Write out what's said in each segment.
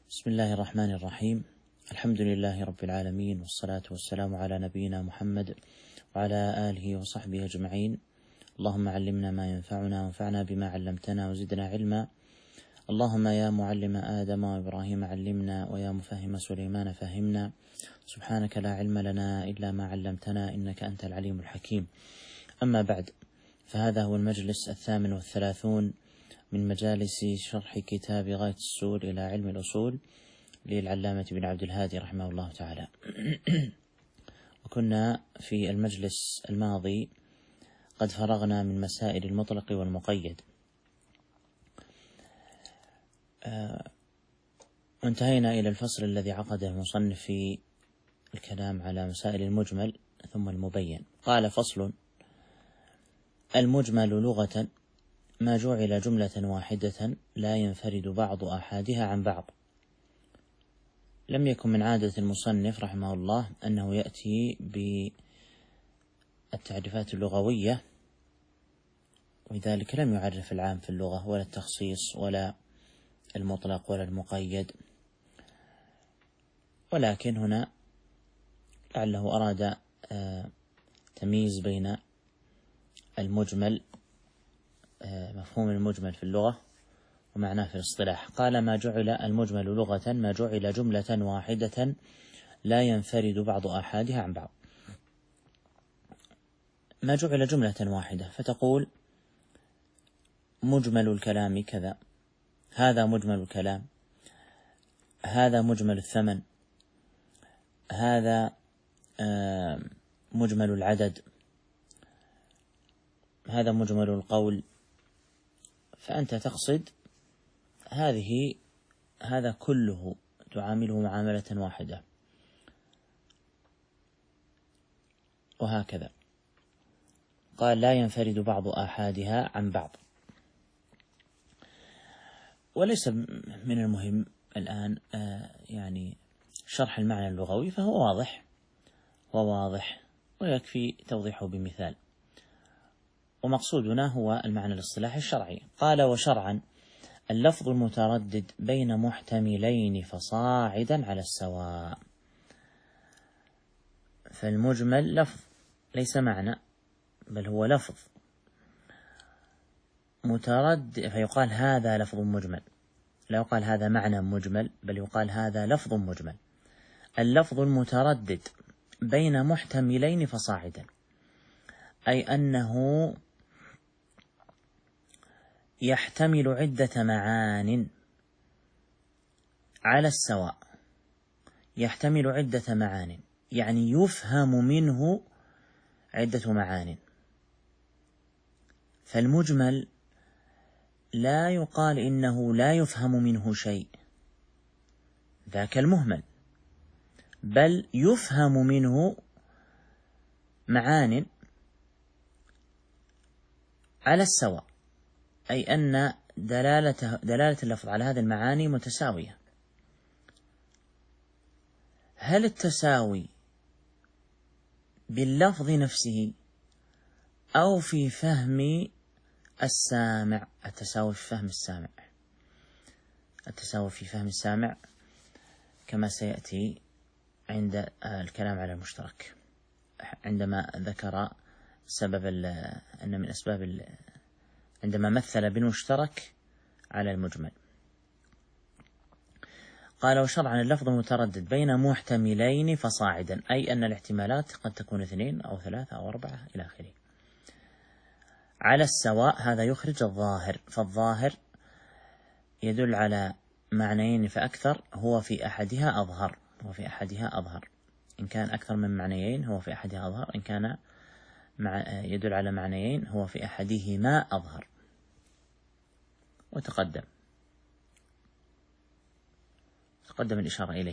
بسم الله الرحمن الرحيم. الحمد لله رب العالمين، والصلاة والسلام على نبينا محمد وعلى آله وصحبه أجمعين. اللهم علمنا ما ينفعنا وانفعنا بما علمتنا وزدنا علما. اللهم يا معلم آدم وإبراهيم علمنا، ويا مفهم سليمان فهمنا. سبحانك لا علم لنا إلا ما علمتنا إنك أنت العليم الحكيم. أما بعد، فهذا هو المجلس 38 من مجالس شرح كتاب غاية السول إلى علم الأصول للعلامة بن عبد الهادي رحمه الله تعالى. وكنا في المجلس الماضي قد فرغنا من مسائل المطلق والمقيد، وانتهينا إلى الفصل الذي عقده المصنف في الكلام على مسائل المجمل ثم المبين. قال: فصل: المجمل لغة ما جعل جملة واحدة لا ينفرد بعض آحادها عن بعض. لم يكن من عادة المصنف رحمه الله أنه يأتي بالتعريفات اللغوية، ولذلك لم يعرف العام في اللغة ولا التخصيص ولا المطلق ولا المقيد، ولكن هنا لعله أراد تمييز بين المجمل، مفهوم المجمل في اللغة ومعناه في الاصطلاح. قال: ما جعل المجمل لغة ما جعل جملة واحدة لا ينفرد بعض آحادها عن بعض. ما جعل جملة واحدة، فتقول: مجمل الكلام كذا، هذا مجمل الكلام، هذا مجمل الثمن، هذا مجمل العدد، هذا مجمل القول. فأنت تقصد هذا كله تعامله معاملة واحدة، وهكذا. قال: لا ينفرد بعض آحادها عن بعض. وليس من المهم الآن يعني شرح المعنى اللغوي، فهو واضح ويكفي توضيحه بمثال، ومقصودنا هو المعنى الاصطلاحي الشرعي. قال: وشرعا اللفظ المتردد بين محتملين فصاعدا على السواء. فالمجمل لفظ ليس معنى، بل هو لفظ متردد، فيقال هذا لفظ مجمل، لا يقال هذا معنى مجمل، بل يقال هذا لفظ مجمل. اللفظ المتردد بين محتملين فصاعدا، أي أنه يحتمل عدة معان على السواء. يحتمل عدة معان يعني يفهم منه عدة معان. فالمجمل لا يقال إنه لا يفهم منه شيء، ذاك المهمل، بل يفهم منه معان على السواء، أي أن دلالة اللفظ على هذه المعاني متساوية. هل التساوي باللفظ نفسه أو في فهم السامع؟ التساوي في فهم السامع، التساوي في فهم السامع كما سيأتي عند الكلام على المشترك، عندما ذكر سبب أن من أسباب عندما مثل بالمشترك على المجمل. قال: وشرعا اللفظ متردد بين محتملين فصاعدا، أي أن الاحتمالات قد تكون 2 أو 3 أو 4 إلى آخره. على السواء، هذا يخرج الظاهر، فالظاهر يدل على معنيين فأكثر، هو في أحدها أظهر. إن كان أكثر من معنيين هو في أحدها أظهر، إن كان يدل على معنيين هو في أحدهما أظهر. وتقدم الإشارة إليه.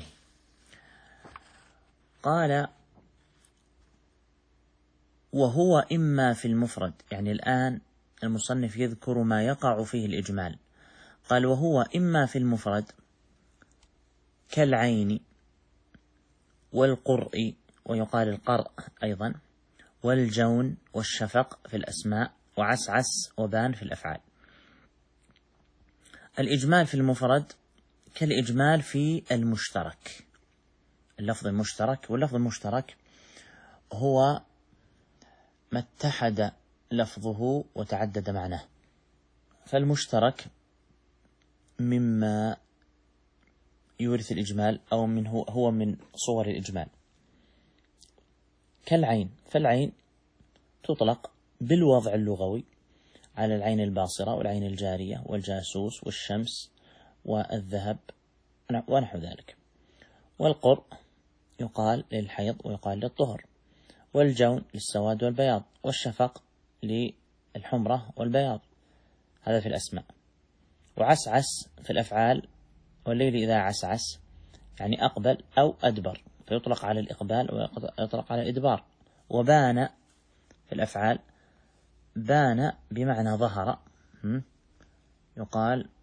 قال: وهو إما في المفرد، يعني الآن المصنف يذكر ما يقع فيه الإجمال. قال: وهو إما في المفرد كالعين والقرء، ويقال القرء أيضا، والجون والشفق في الأسماء، وعسعس وبان في الأفعال. الإجمال في المفرد كالإجمال في المشترك، اللفظ المشترك. واللفظ المشترك هو ما اتحد لفظه وتعدد معناه، فالمشترك مما يورث الإجمال أو هو من صور الإجمال كالعين، فالعين تطلق بالوضع اللغوي على العين الباصرة والعين الجارية والجاسوس والشمس والذهب ونحو ذلك. والقرء يقال للحيض ويقال للطهر، والجون للسواد والبياض، والشفق للحمرة والبياض، هذا في الأسماء. وعسعس في الأفعال، والليل إذا عسعس يعني أقبل أو أدبر، فيطلق على الإقبال ويطلق على الإدبار. وبان في الأفعال، بان بمعنى ظهر، يقال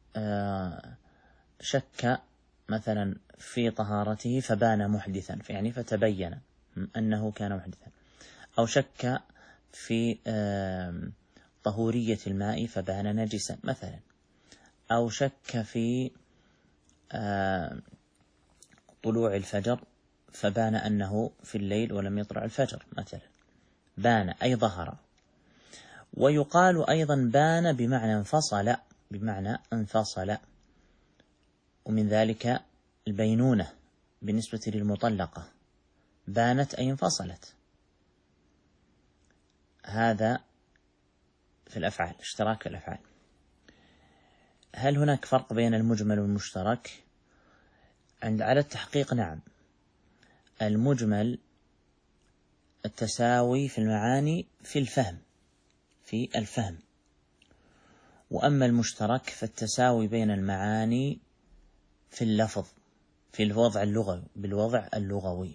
شك مثلا في طهارته فبان محدثا، يعني فتبين أنه كان محدثا، أو شك في طهورية الماء فبان نجسا مثلا، أو شك في طلوع الفجر فبان أنه في الليل ولم يطلع الفجر مثلا، بان أي ظهر. ويقال أيضا بان بمعنى انفصل، بمعنى انفصل، ومن ذلك البينونة بالنسبة للمطلقة، بانت أي انفصلت. هذا في الأفعال، اشتراك في الأفعال. هل هناك فرق بين المجمل والمشترك؟ على التحقيق نعم. المجمل التساوي في المعاني في الفهم، وأما المشترك فالتساوي بين المعاني في اللفظ، في الوضع اللغوي، بالوضع اللغوي.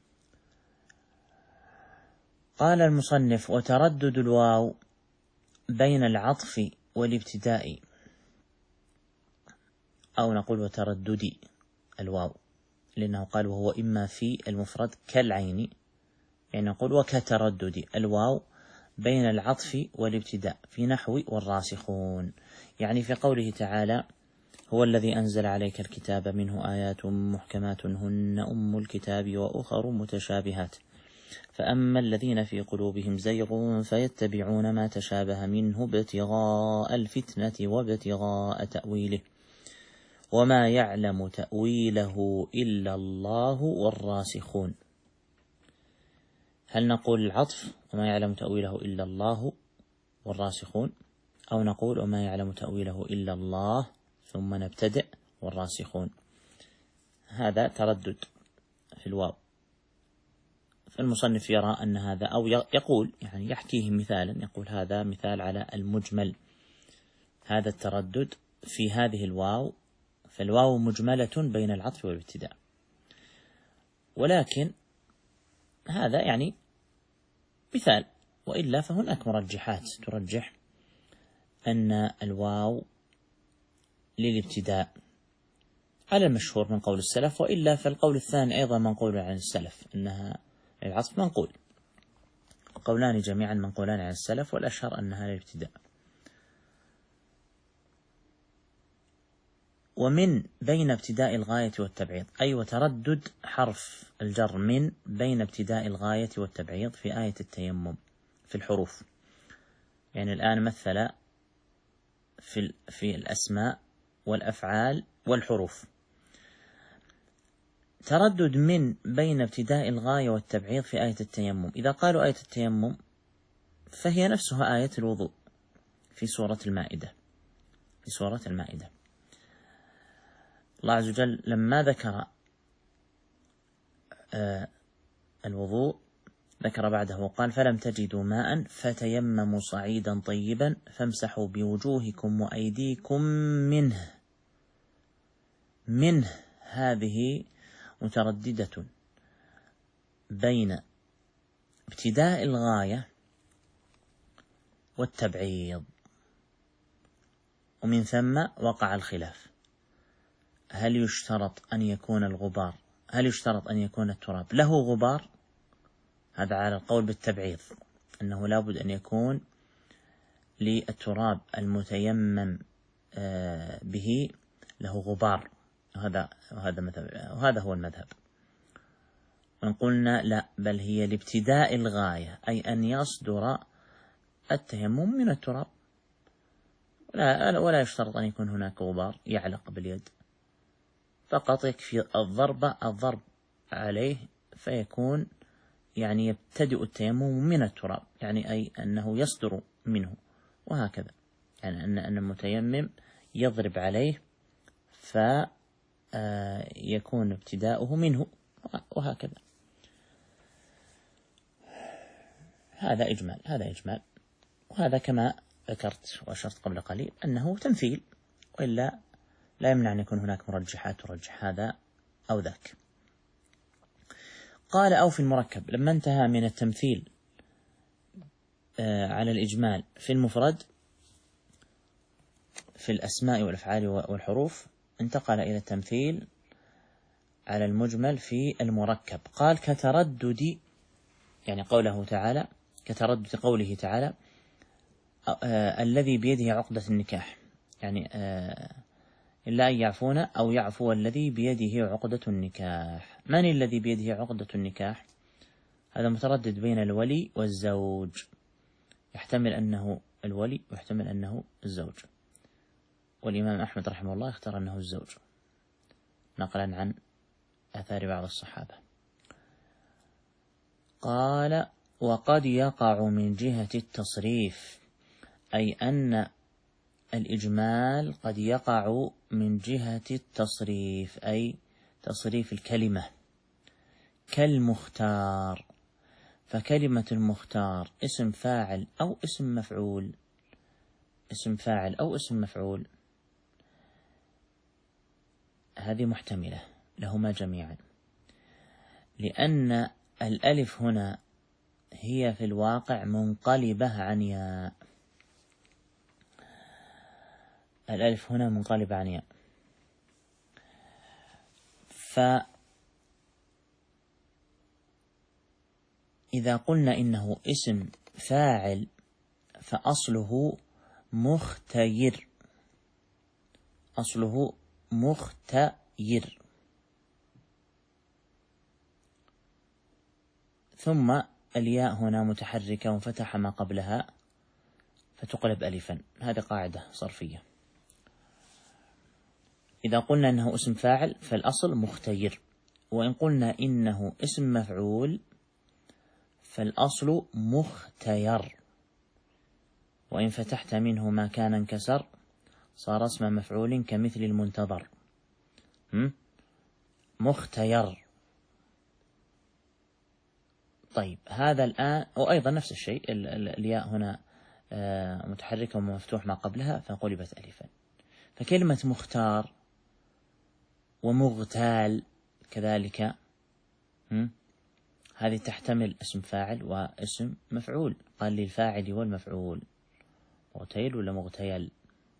قال المصنف: وتردد الواو بين العطف والابتداء، أو نقول وتردد الواو، لأنه قال وهو إما في المفرد كالعين، يعني نقول وكتردد الواو بين العطف والابتداء في نحو والراسخون، يعني في قوله تعالى: هو الذي أنزل عليك الكتاب منه آيات محكمات هن أم الكتاب وأخر متشابهات فأما الذين في قلوبهم زيغ فيتبعون ما تشابه منه ابتغاء الفتنة وابتغاء تأويله وما يعلم تأويله إلا الله والراسخون. هل نقول العطف وما يعلم تأويله إلا الله والراسخون، أو نقول وما يعلم تأويله إلا الله ثم نبتدئ والراسخون؟ هذا تردد في الواو. فالمصنف يرى أن هذا، أو يقول يعني يحكيه مثالا، يقول هذا مثال على المجمل، هذا التردد في هذه الواو، فالواو مجملة بين العطف والابتداء، ولكن هذا يعني مثال، وإلا فهناك مرجحات ترجح أن الواو للابتداء على المشهور من قول السلف، وإلا فالقول الثاني أيضا منقول عن السلف أنها للعطف منقول، قولان جميعا منقولان عن السلف، والأشهر أنها للابتداء. ومن بين ابتداء الغاية والتبعيض، أي وتردد حرف الجر من بين ابتداء الغاية والتبعيض في آية التيمم في الحروف، يعني الآن مثل في الأسماء والأفعال والحروف. تردد من بين ابتداء الغاية والتبعيض في آية التيمم، إذا قالوا آية التيمم فهي نفسها آية الوضوء في سورة المائدة. الله عز وجل لما ذكر الوضوء ذكر بعده وقال: فلم تجدوا ماء فتيمموا صعيدا طيبا فامسحوا بوجوهكم وأيديكم منه. هذه مترددة بين ابتداء الغاية والتبعيض، ومن ثم وقع الخلاف: هل يشترط أن يكون التراب له غبار؟ هذا على القول بالتبعيض، أنه لا بد أن يكون للتراب المتيمم به له غبار، وهذا هو المذهب. وإن قلنا لا، بل هي لابتداء الغاية، أي أن يصدر التيمم من التراب، ولا يشترط أن يكون هناك غبار يعلق باليد، فقط يكفي الضرب عليه فيكون يعني يبتدئ التيمم من التراب، يعني أي أنه يصدر منه، وهكذا يعني أن المتيمم يضرب عليه فيكون ابتداؤه منه، وهكذا. هذا إجمال، وهذا كما ذكرت وأشرت قبل قليل أنه تمثيل، وإلا لا يمنع أن يكون هناك مرجحات ترجح هذا أو ذاك. قال أو في المركب، لما انتهى من التمثيل على الإجمال في المفرد في الأسماء والأفعال والحروف، انتقل إلى التمثيل على المجمل في المركب. قال كتردد، يعني قوله تعالى كتردد قوله تعالى الذي بيده عقدة النكاح، يعني إلا أن يعفون أو يعفو الذي بيده عقدة النكاح. من الذي بيده عقدة النكاح؟ هذا متردد بين الولي والزوج، يحتمل أنه الولي ويحتمل أنه الزوج، والإمام أحمد رحمه الله اختار أنه الزوج نقلا عن آثار بعض الصحابة. قال وقد يقع من جهة التصريف، أي أن الإجمال قد يقع من جهة التصريف، أي تصريف الكلمة، كالمختار. فكلمة المختار اسم فاعل أو اسم مفعول؟ اسم فاعل أو اسم مفعول؟ هذه محتملة لهما جميعا، لأن الألف هنا هي في الواقع منقلبة عن ياء، الألف هنا منقلبة عن ياء، فإذا قلنا إنه اسم فاعل فأصله مختير، أصله مختير، ثم الياء هنا متحركة وانفتح ما قبلها فتقلب ألفا، هذه قاعدة صرفية. إذا قلنا إنه اسم فاعل فالأصل مختير، وإن قلنا إنه اسم مفعول فالأصل مختير، وإن فتحت منه ما كان انكسر صار اسم مفعول كمثل المنتظر، مختير. طيب هذا الآن، وأيضا نفس الشيء الياء هنا متحركة ومفتوح ما قبلها فقلبت ألفا، فكلمة مختار ومغتال كذلك هذه تحتمل اسم فاعل واسم مفعول. قال للفاعل والمفعول مغتيل ولا مغتيل،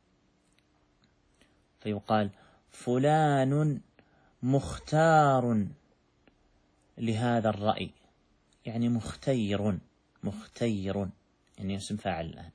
فيقال فلان مختار لهذا الرأي، يعني مختير يعني اسم فاعل الآن.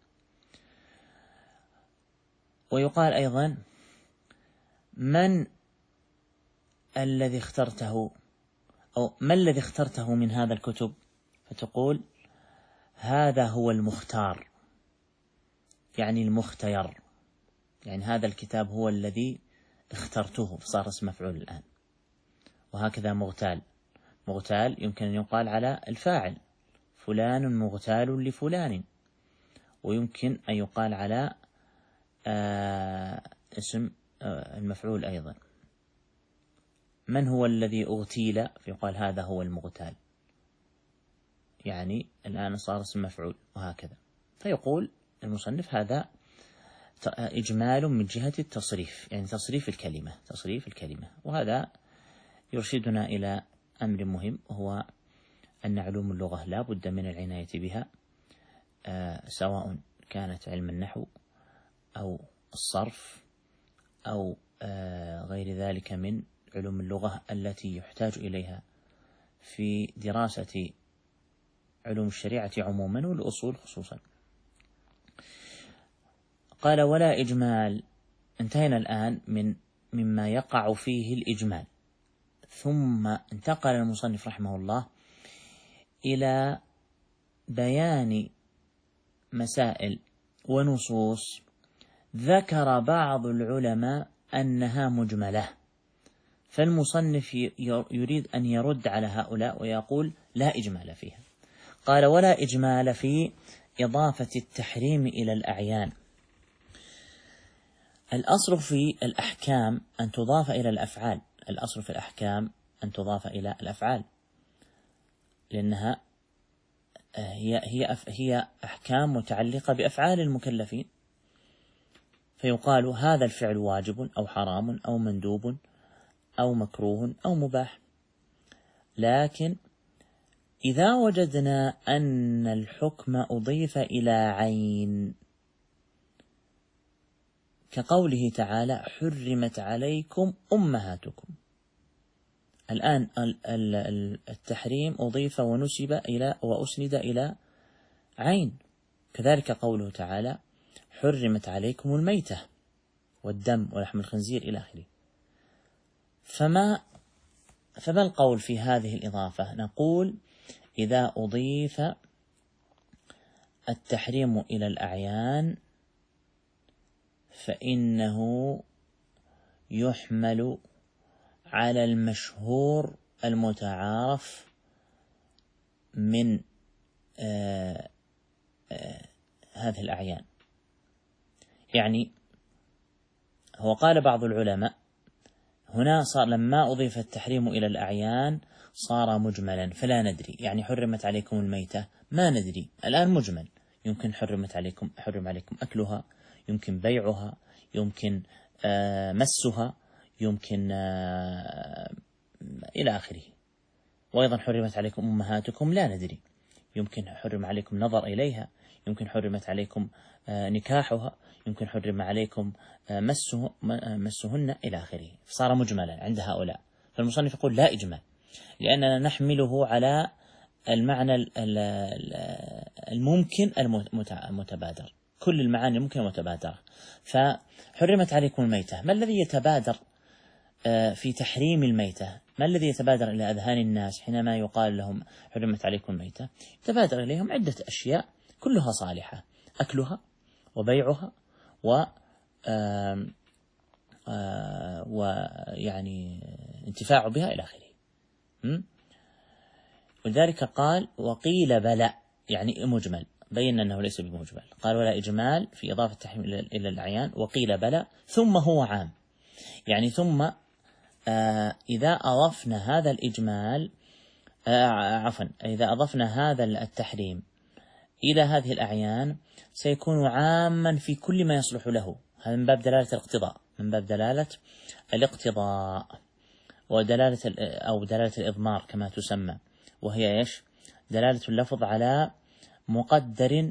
ويقال أيضا من الذي اخترته، أو ما الذي اخترته من هذا الكتب، فتقول هذا هو المختار، يعني المختير، يعني هذا الكتاب هو الذي اخترته، فصار اسم مفعول الآن. وهكذا مغتال يمكن أن يقال على الفاعل، فلان مغتال لفلان، ويمكن أن يقال على اسم المفعول أيضا. من هو الذي أغتيل، فيقال هذا هو المغتال، يعني الآن صار اسم مفعول، وهكذا. فيقول المصنف هذا إجمال من جهة التصريف، يعني تصريف الكلمة. وهذا يرشدنا إلى أمر مهم، وهو أن علوم اللغة لا بد من العناية بها، سواء كانت علم النحو أو الصرف أو غير ذلك من علوم اللغة التي يحتاج إليها في دراسة علوم الشريعة عموما والأصول خصوصا. قال ولا إجمال. انتهينا الآن من مما يقع فيه الإجمال. ثم انتقل المصنف رحمه الله إلى بيان مسائل ونصوص ذكر بعض العلماء أنها مجملة، فالمصنف يريد أن يرد على هؤلاء ويقول لا إجمال فيها. قال: ولا إجمال في إضافة التحريم إلى الأعيان. الأصل في الأحكام أن تضاف إلى الأفعال، الأصل في الأحكام أن تضاف إلى الأفعال، لأنها هي أحكام متعلقة بأفعال المكلفين، فيقال هذا الفعل واجب أو حرام أو مندوب أو مكروه أو مباح. لكن إذا وجدنا أن الحكم أضيف إلى عين، كقوله تعالى: حرمت عليكم أمهاتكم، الآن التحريم أضيف ونسب إلى وأسند إلى عين. كذلك قوله تعالى: حرمت عليكم الميتة والدم ولحم الخنزير إلى آخره. فما القول في هذه الإضافة؟ نقول: إذا أضيف التحريم إلى الأعيان فإنه يحمل على المشهور المتعارف من هذه الأعيان. يعني هو قال بعض العلماء هنا صار لما أضيف التحريم إلى الأعيان صار مجملا، فلا ندري، يعني حرمت عليكم الميتة ما ندري، الآن مجمل، يمكن حرم عليكم أكلها، يمكن بيعها، يمكن مسها، يمكن إلى آخره. وأيضا حرمت عليكم أمهاتكم لا ندري، يمكن حرم عليكم نظر إليها، يمكن حرمت عليكم نكاحها، يمكن حرم عليكم مسهن إلى آخره، فصار مجملا عند هؤلاء. فالمصنف يقول لا إجمال، لأننا نحمله على المعنى الممكن المتبادر، كل المعاني الممكنة المتبادرة. فحرمت عليكم الميتة، ما الذي يتبادر في تحريم الميتة؟ ما الذي يتبادر إلى أذهان الناس حينما يقال لهم حرمت عليكم الميتة؟ يتبادر إليهم عدة أشياء كلها صالحة: أكلها وبيعها ويعني انتفاع بها إلى آخره. ولذلك قال: وقيل بلى، يعني مجمل، بين أنه ليس بمجمل. قال: ولا إجمال في إضافة التحريم إلى الأعيان، وقيل بلى، ثم هو عام. يعني ثم إذا أضفنا هذا الإجمال إذا أضفنا هذا التحريم إلى هذه الأعيان سيكون عاما في كل ما يصلح له. هذا من باب دلالة الاقتضاء، من باب دلالة الاقتضاء ودلالة أو دلالة الإضمار كما تسمى، وهي إيش؟ دلالة اللفظ على مقدر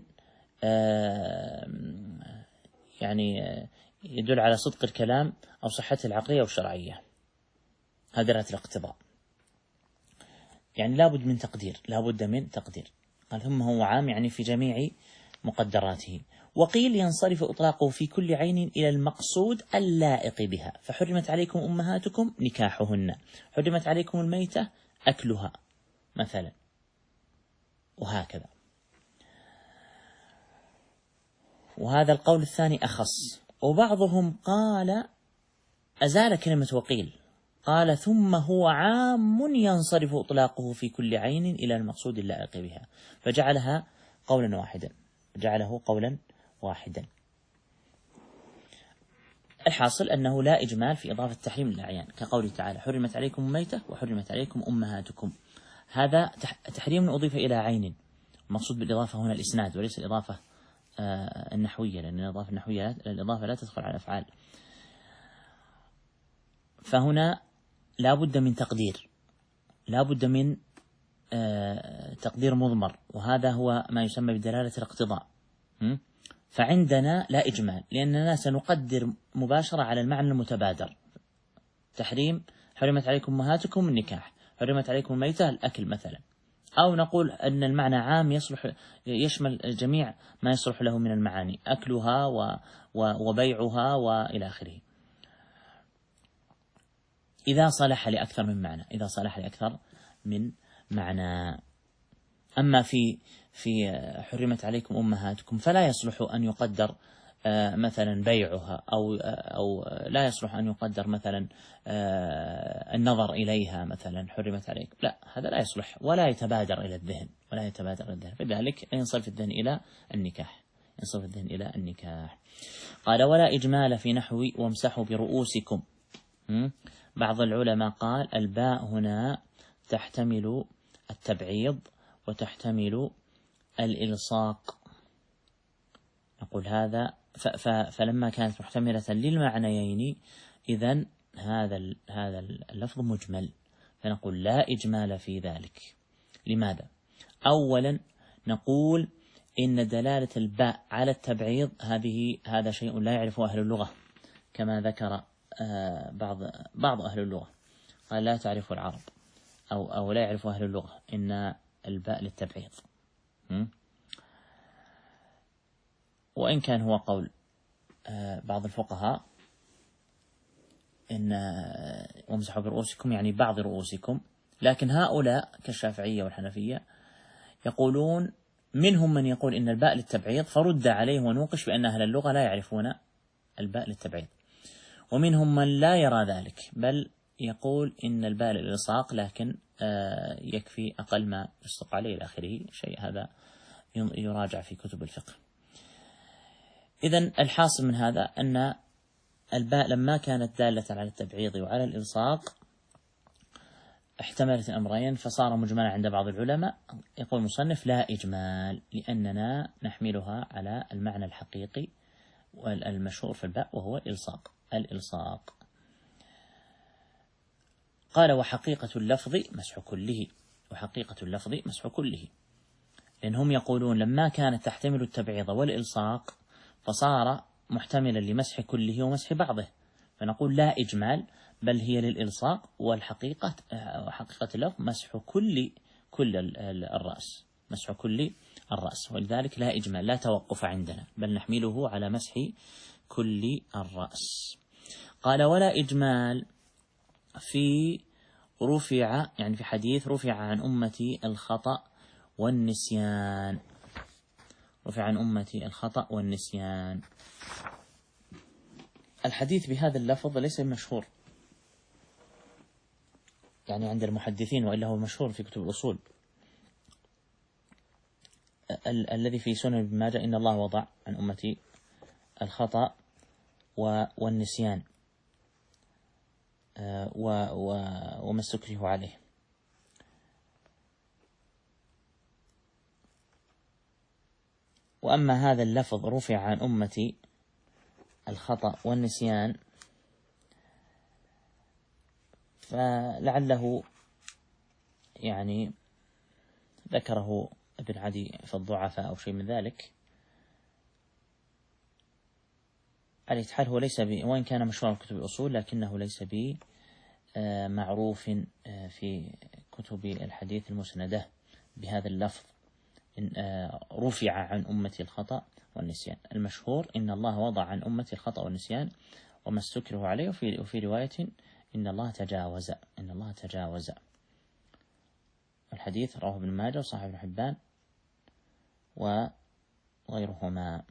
يعني يدل على صدق الكلام أو صحته العقلية والشرعية. هذا دلالة الاقتضاء، يعني لابد من تقدير. قال: ثم هو عام، يعني في جميع مقدراته. وقيل ينصرف إطلاقه في كل عين إلى المقصود اللائق بها، فحرمت عليكم أمهاتكم نكاحهن، حرمت عليكم الميتة أكلها مثلا، وهكذا. وهذا القول الثاني أخص. وبعضهم قال أزال كلمة وقيل، قال: ثم هو عام ينصرف إطلاقه في كل عين إلى المقصود اللائق بها، فجعله قولا واحدا. الحاصل أنه لا إجمال في إضافة التحريم للأعيان، كقوله تعالى: حرمت عليكم الميتة وحرمت عليكم أمهاتكم. هذا تحريم أضيف إلى عين، المقصود بالإضافة هنا الإسناد وليس الإضافة النحوية، لأن الإضافة لا تدخل على الأفعال. فهنا لا بد من تقدير مضمر، وهذا هو ما يسمى بدلالة الاقتضاء. فعندنا لا إجمال، لأننا سنقدر مباشرة على المعنى المتبادر: تحريم، حرمت عليكم أمهاتكم النكاح، حرمت عليكم الميتة الأكل مثلا. أو نقول أن المعنى عام يشمل جميع ما يصلح له من المعاني: أكلها وبيعها وإلى آخره. إذا صلح لأكثر من معنى، إذا صلح لأكثر من معنى. أما في حرمت عليكم أمهاتكم فلا يصلح أن يقدر مثلا بيعها أو لا يصلح أن يقدر مثلا النظر إليها مثلا حرمت عليكم، لا، هذا لا يصلح ولا يتبادر إلى الذهن، لذلك ينصرف الذهن إلى النكاح. قال ولا إجمال في نحو وامسحوا برؤوسكم. بعض العلماء قال الباء هنا تحتمل التبعيض وتحتمل الإلصاق. نقول هذا فلما كانت محتملة للمعنيين إذن هذا اللفظ مجمل، فنقول لا إجمال في ذلك. لماذا؟ أولا نقول إن دلالة الباء على التبعيض هذا شيء لا يعرفه أهل اللغة، كما ذكر بعض أهل اللغة، قال لا تعرف العرب أو لا يعرف أهل اللغة إن الباء للتبعيض. وإن كان هو قول بعض الفقهاء إن وامسحوا برؤوسكم يعني بعض رؤوسكم، لكن هؤلاء كالشافعية والحنفية يقولون منهم من يقول إن الباء للتبعيض فرد عليه ونوقش بأن أهل اللغة لا يعرفون الباء للتبعيض، ومنهم من لا يرى ذلك بل يقول إن الباء للإلصاق لكن يكفي أقل ما يصدق عليه إلى آخره، شيء هذا يراجع في كتب الفقه. إذن الحاصل من هذا أن الباء لما كانت دالة على التبعيض وعلى الإلصاق احتملت الأمرين فصار مجملا عند بعض العلماء. يقول المصنف لا إجمال لأننا نحملها على المعنى الحقيقي والمشهور في الباء وهو الإلصاق. قال وحقيقة اللفظ مسح كله، لأنهم يقولون لما كانت تحتمل التبعيض والإلصاق فصار محتملا لمسح كله ومسح بعضه، فنقول لا إجمال بل هي للإلصاق، وحقيقة اللفظ مسح كل الرأس، ولذلك لا إجمال لا توقف عندنا بل نحمله على مسح كل الرأس. قال ولا إجمال في في حديث رفع عن أمتي الخطأ والنسيان. الحديث بهذا اللفظ ليس مشهور يعني عند المحدثين، وإلا هو مشهور في كتب الأصول. الذي في سنن ابن ماجه إن الله وضع عن أمتي الخطأ والنسيان وما استكره عليه. وأما هذا اللفظ رفع عن أمتي الخطأ والنسيان فلعله يعني ذكره ابن عدي في الضعفاء أو شيء من ذلك. على حال هو ليس وإن كان مشهورا في كتب الأصول لكنه ليس معروف في كتب الحديث المسندة بهذا اللفظ رفع عن أمتي الخطأ والنسيان. المشهور إن الله وضع عن أمتي الخطأ والنسيان وما استكره عليه، وفي رواية إن الله تجاوز. الحديث رواه ابن ماجه وصححه ابن حبان وغيرهما.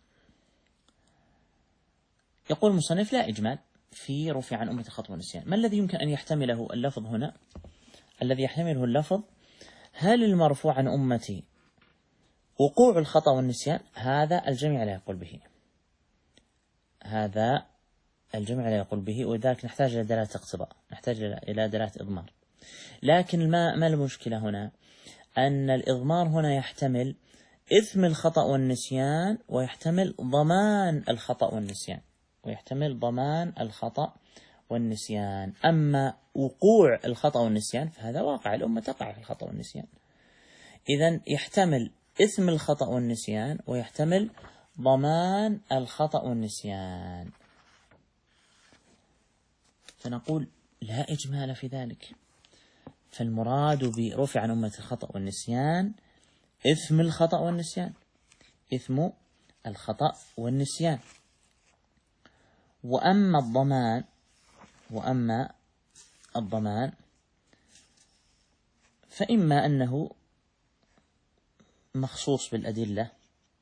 يقول المصنف لا إجمال في رفع عن أمتي الخطأ والنسيان. ما الذي يمكن أن يحتمله اللفظ هنا؟ الذي يحتمله اللفظ هل المرفوع عن أمتي وقوع الخطأ والنسيان؟ هذا الجميع لا يقول به، ولذلك نحتاج إلى دلالة اقتضاء، نحتاج إلى دلالة إضمار. لكن ما المشكلة هنا؟ أن الإضمار هنا يحتمل إثم الخطأ والنسيان ويحتمل ضمان الخطأ والنسيان. أما وقوع الخطأ والنسيان فهذا واقع، الأمة تقع في الخطأ والنسيان، إذن يحتمل إثم الخطأ والنسيان ويحتمل ضمان الخطأ والنسيان، فنقول لا إجمال في ذلك. فالمراد برفع عن أمة الخطأ والنسيان إثم الخطأ والنسيان. وأما الضمان الضمان فإما أنه مخصوص بالأدلة،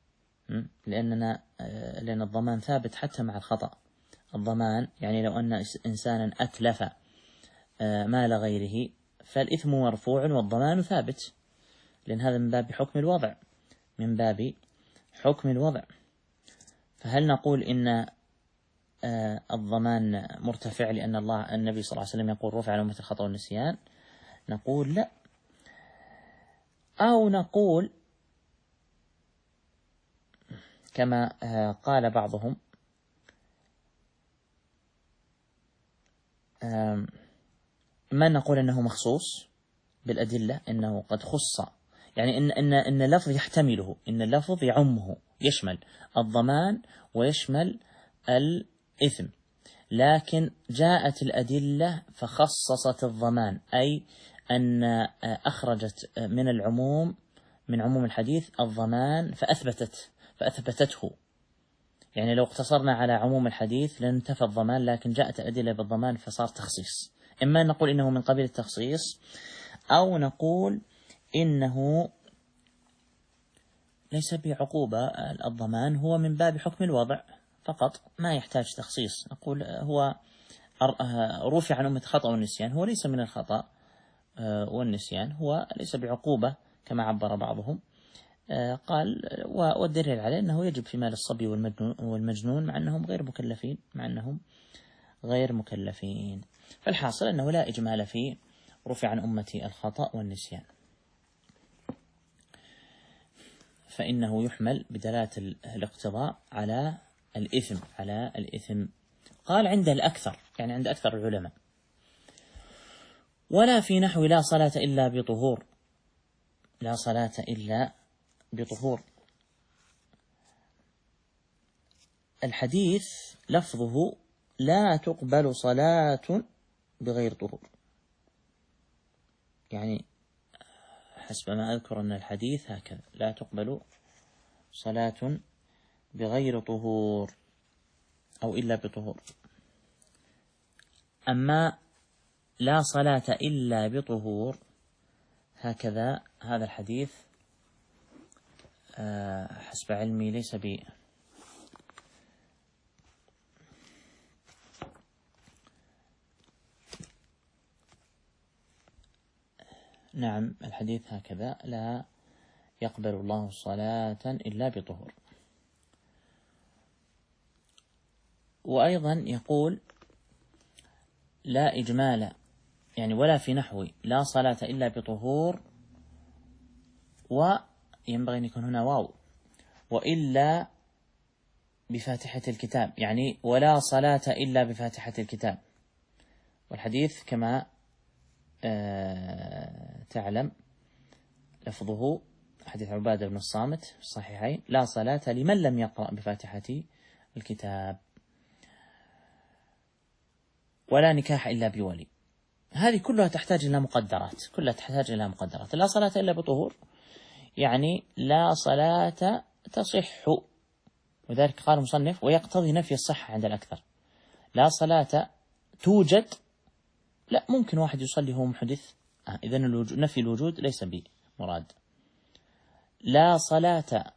لأن الضمان ثابت حتى مع الخطأ. الضمان يعني لو أن إنسانا أتلف مال غيره فالإثم مرفوع والضمان ثابت، لأن هذا من باب حكم الوضع، من باب حكم الوضع. فهل نقول إن الضمان مرتفع لأن النبي صلى الله عليه وسلم يقول رفع عن أمة الخطأ والنسيان؟ نقول لا. أو نقول كما قال بعضهم ما نقول أنه مخصوص بالأدلة، أنه قد خص، يعني إن اللفظ يحتمله، إن اللفظ يعمه، يشمل الضمان ويشمل الإثم، لكن جاءت الأدلة فخصصت الضمان، أي أن أخرجت من العموم، من عموم الحديث الضمان فأثبتته. يعني لو اقتصرنا على عموم الحديث لانتفى الضمان، لكن جاءت أدلة بالضمان فصار تخصيص. إما نقول إنه من قبيل التخصيص، أو نقول إنه ليس بعقوبة، الضمان هو من باب حكم الوضع فقط، ما يحتاج تخصيص. نقول هو رفع عن أمة الخطأ والنسيان، هو ليس من الخطأ والنسيان، هو ليس بعقوبة كما عبر بعضهم. قال والدليل عليه أنه يجب في مال الصبي والمجنون مع أنهم غير مكلفين. فالحاصل أنه لا إجمال فيه رفع عن أمتي الخطأ والنسيان، فإنه يحمل بدلالة الاقتضاء على الإثم. قال عند الأكثر، يعني عند أكثر العلماء. ولا في نحو لا صلاة إلا بطهور، لا صلاة إلا بطهور. الحديث لفظه لا تقبل صلاة بغير طهور، يعني حسب ما أذكر أن الحديث هكذا: لا تقبل صلاة بغير طهور أو إلا بطهور. أما لا صلاة إلا بطهور هكذا، هذا الحديث حسب علمي ليس نعم، الحديث هكذا: لا يقبل الله صلاة إلا بطهور. وأيضا يقول لا إجمال، يعني ولا في نحو لا صلاة إلا بطهور، وينبغي أن يكون هنا واو، وإلا بفاتحة الكتاب، يعني ولا صلاة إلا بفاتحة الكتاب. والحديث كما تعلم لفظه حديث عبادة بن الصامت في الصحيحين: لا صلاة لمن لم يقرأ بفاتحة الكتاب، ولا نكاح إلا بولي. هذه كلها تحتاج إلى مقدرات، لا صلاة إلا بطهور، يعني لا صلاة تصح، وذلك قال المصنف ويقتضي نفي الصحة عند الأكثر. لا صلاة توجد، لا، ممكن واحد يصلي هو محدث، إذن نفي الوجود ليس بمراد. لا صلاة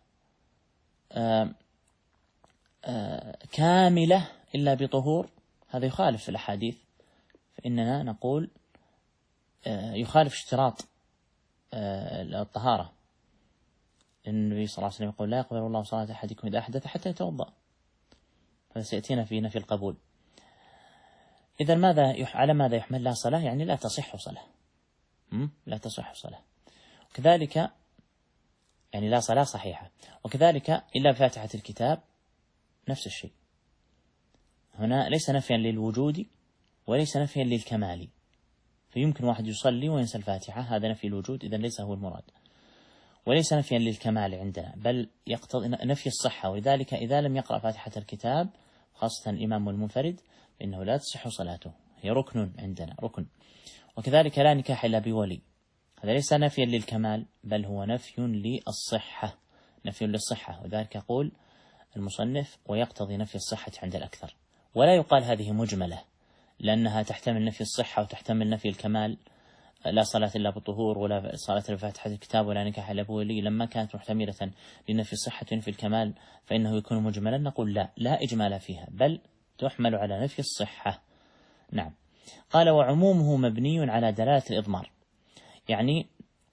كاملة إلا بطهور، هذا يخالف الأحاديث، فإننا نقول يخالف اشتراط الطهارة، لأن النبي صلى الله عليه وسلم يقول لا يقبل الله صلاة أحدكم إذا أحدث حتى يتوضأ، فسيأتينا في نفي القبول. إذا على ماذا يحمل لا صلاة؟ يعني لا تصح صلاة، لا تصح صلاة. وكذلك يعني لا صلاة صحيحة. وكذلك إلا بفاتحة الكتاب نفس الشيء، هنا ليس نفيا للوجود وليس نفيا للكمال، فيمكن واحد يصلي وينسى الفاتحة، هذا نفي الوجود، إذن ليس هو المراد، وليس نفيا للكمال عندنا، بل يقتضي نفي الصحة. ولذلك إذا لم يقرأ فاتحة الكتاب خاصة الإمام والمنفرد فإنه لا تصح صلاته، هي ركن عندنا، ركن. وكذلك لا نكاح إلا بولي، هذا ليس نفيا للكمال بل هو نفي للصحة، وذلك يقول المصنف ويقتضي نفي الصحة عند الأكثر. ولا يقال هذه مجملة، لأنها تحتمل نفي الصحة وتحتمل نفي الكمال، لا صلاة إلا بطهور ولا صلاة إلا بفاتحة الكتاب ولا نكاح إلا بولي، لما كانت محتملة لنفي الصحة ونفي الكمال فإنه يكون مجملا، نقول لا إجمال فيها، بل تحمل على نفي الصحة. نعم. قال وعمومه مبني على دلالة الإضمار، يعني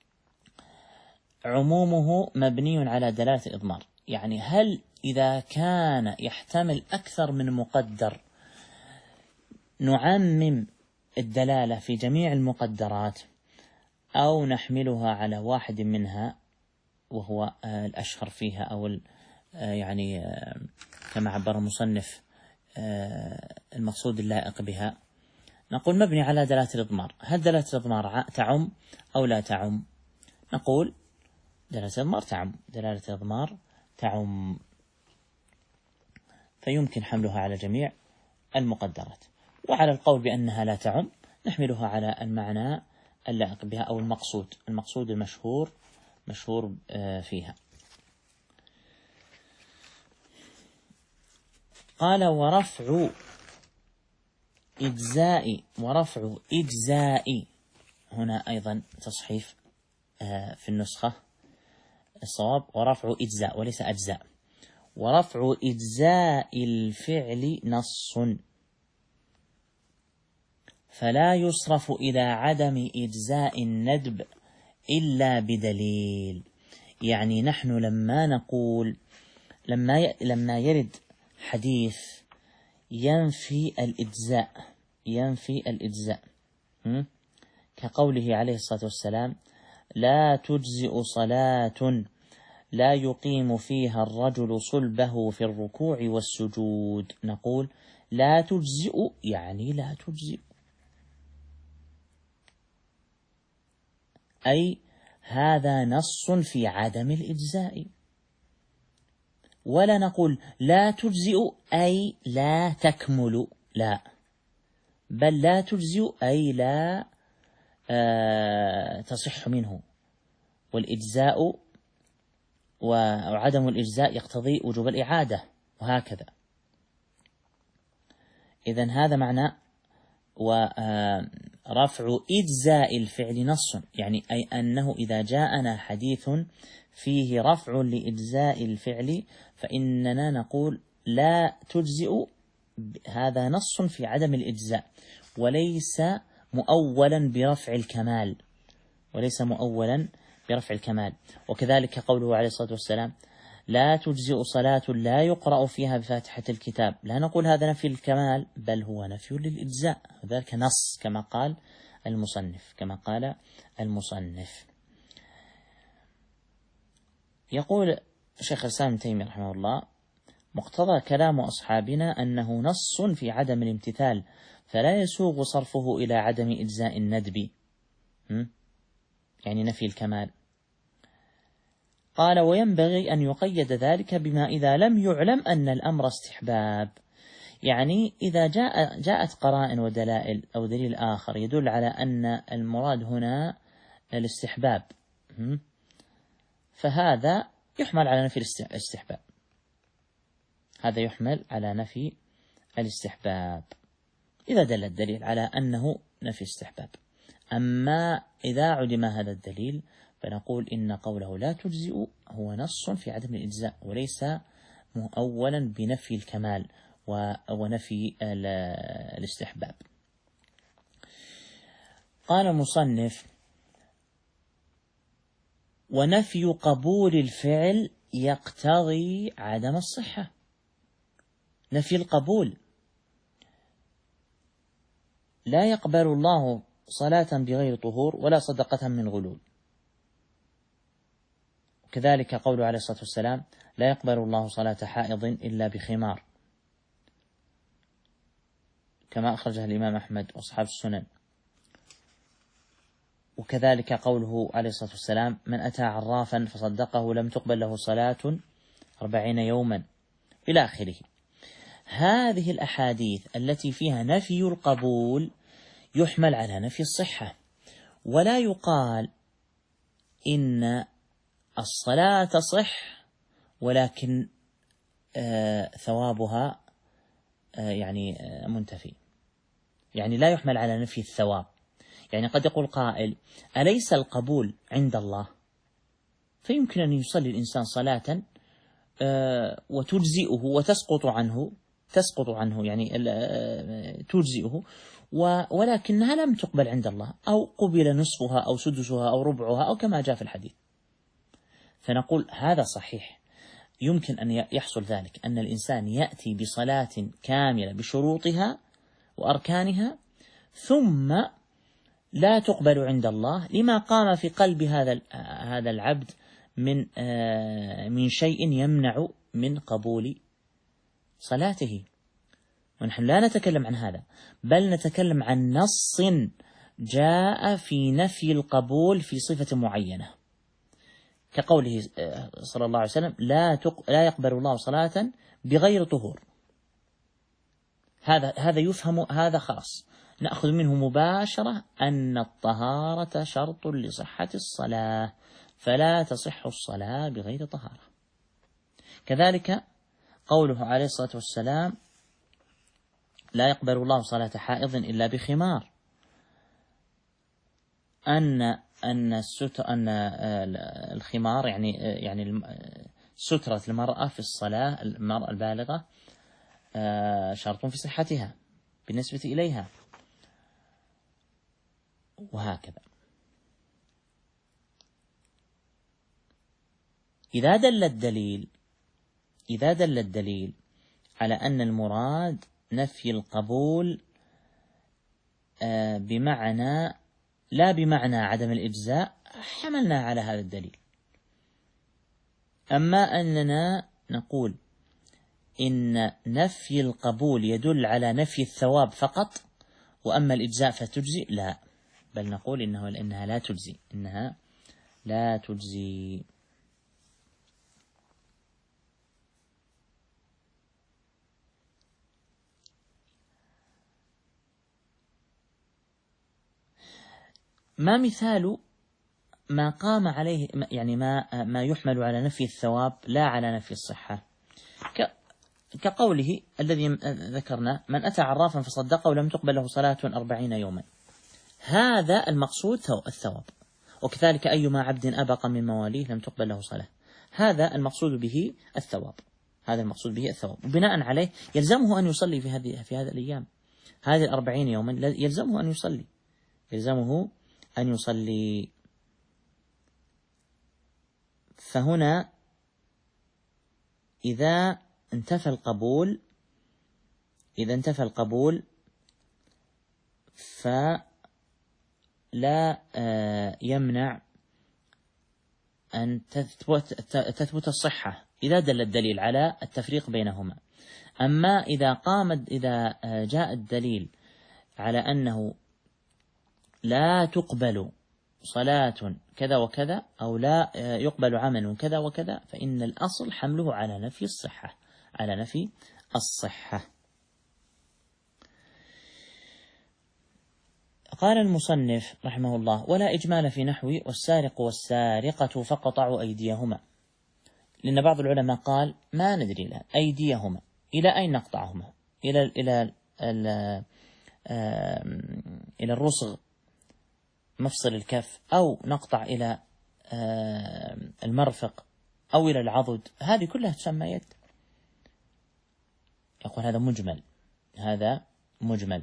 عمومه مبني على دلالة الإضمار، يعني هل إذا كان يحتمل أكثر من مقدر نعمم الدلالة في جميع المقدرات، أو نحملها على واحد منها وهو الأشهر فيها، أو يعني كما عبر المصنف المقصود اللائق بها، نقول مبني على دلالة الإضمار. هل دلالة الإضمار تعم أو لا تعم؟ نقول دلالة الإضمار تعم، دلالة الإضمار تعم، فيمكن حملها على جميع المقدرات. وعلى القول بأنها لا تعم نحملها على المعنى اللائق بها أو المقصود مشهور فيها. قال ورفع إجزاء، هنا أيضا تصحيف في النسخة، الصواب ورفع إجزاء وليس أجزاء. ورفع إجزاء الفعل نص، فلا يصرف إلى عدم إجزاء الندب إلا بدليل. يعني نحن لما نقول لما يرد حديث ينفي الإجزاء كقوله عليه الصلاة والسلام لا تجزئ صلاة لا يقيم فيها الرجل صلبه في الركوع والسجود، نقول لا تجزئ يعني لا تجزئ، أي هذا نص في عدم الإجزاء. ولا نقول لا تجزئ أي لا تكمل، لا، بل لا تجزئ أي لا تصح منه، والإجزاء وعدم الإجزاء يقتضي وجوب الإعادة، وهكذا. إذن هذا معنى ورفع إجزاء الفعل نص، يعني أي أنه إذا جاءنا حديث فيه رفع لإجزاء الفعل فإننا نقول لا تجزئ، هذا نص في عدم الإجزاء وليس مؤولا برفع الكمال، وكذلك قوله عليه الصلاة والسلام لا تجزئ صلاة لا يقرأ فيها بفاتحة الكتاب، لا نقول هذا نفي الكمال بل هو نفي للإجزاء، وذلك نص كما قال المصنف. يقول شيخ الإسلام ابن تيمية رحمه الله مقتضى كلام أصحابنا أنه نص في عدم الامتثال، فلا يسوغ صرفه إلى عدم إجزاء الندب، يعني نفي الكمال. قال وينبغي أن يقيد ذلك بما إذا لم يعلم أن الأمر استحباب، يعني إذا جاءت قرائن ودلائل أو دليل آخر يدل على أن المراد هنا الاستحباب، فهذا يحمل على نفي الاستحباب، هذا يحمل على نفي الاستحباب إذا دل الدليل على أنه نفي استحباب. أما إذا عدم هذا الدليل فنقول إن قوله لا تجزئ هو نص في عدم الإجزاء وليس مؤولا بنفي الكمال ونفي الاستحباب. قال المصنف ونفي قبول الفعل يقتضي عدم الصحة، نفي القبول، لا يقبل الله صلاة بغير طهور ولا صدقة من غلول، كذلك قوله عليه الصلاة والسلام لا يقبل الله صلاة حائض إلا بخمار، كما أخرجه الإمام أحمد وأصحاب السنن. وكذلك قوله عليه الصلاة والسلام من أتى عرافا فصدقه لم تقبل له صلاة 40 يوما إلى آخره. هذه الأحاديث التي فيها نفي القبول يحمل على نفي الصحة، ولا يقال إن الصلاة تصح ولكن ثوابها يعني منتفي، يعني لا يحمل على نفي الثواب. يعني قد يقول قائل: أليس القبول عند الله؟ فيمكن أن يصلي الإنسان صلاة وتجزئه تسقط عنه يعني تجزئه، ولكنها لم تقبل عند الله، أو قبل نصفها أو سدسها أو ربعها أو كما جاء في الحديث. فنقول هذا صحيح، يمكن أن يحصل ذلك، أن الإنسان يأتي بصلاة كاملة بشروطها وأركانها ثم لا تقبل عند الله لما قام في قلب هذا العبد من شيء يمنع من قبول صلاته. ونحن لا نتكلم عن هذا، بل نتكلم عن نص جاء في نفي القبول في صفة معينة، كقوله صلى الله عليه وسلم: لا يقبل الله صلاة بغير طهور. هذا يفهم، هذا خاص، نأخذ منه مباشرة أن الطهارة شرط لصحة الصلاة، فلا تصح الصلاة بغير طهارة. كذلك قوله عليه الصلاة والسلام: لا يقبل الله صلاة حائض إلا بخمار، أن الخمار يعني سترة المرأة في الصلاة، المرأة البالغة، شرط في صحتها بالنسبة إليها، وهكذا. إذا دل الدليل على أن المراد نفي القبول بمعنى لا بمعنى عدم الإجزاء، حملنا على هذا الدليل. أما أننا نقول إن نفي القبول يدل على نفي الثواب فقط، وأما الإجزاء فتجزي، لا، بل نقول إنها لا تجزي. ما مثال ما قام عليه، يعني ما يحمل على نفي الثواب لا على نفي الصحة، كقوله الذي ذكرنا: من أتى عرافا فصدقه ولم تقبل له صلاة 40 يوما. هذا المقصود الثواب. وكذلك أيما عبد أبق من مواليه لم تقبل له صلاة، هذا المقصود به الثواب. وبناء عليه يلزمه أن يصلي في هذه الأيام، هذه 40 يوما يلزمه أن يصلي. فهنا إذا انتفى القبول فلا يمنع أن تثبت الصحة إذا دل الدليل على التفريق بينهما. أما إذا جاء الدليل على أنه لا تقبل صلاة كذا وكذا، أو لا يقبل عمل كذا وكذا، فإن الأصل حمله على نفي الصحة. قال المصنف رحمه الله: ولا إجمال في نحو والسارق والسارقة فقطعوا أيديهما، لأن بعض العلماء قال: ما ندري الآن أيديهما إلى أين نقطعهما، إلى الرسغ مفصل الكف، أو نقطع إلى المرفق، أو إلى العضد، هذه كلها تسمى يد. يقول هذا مجمل.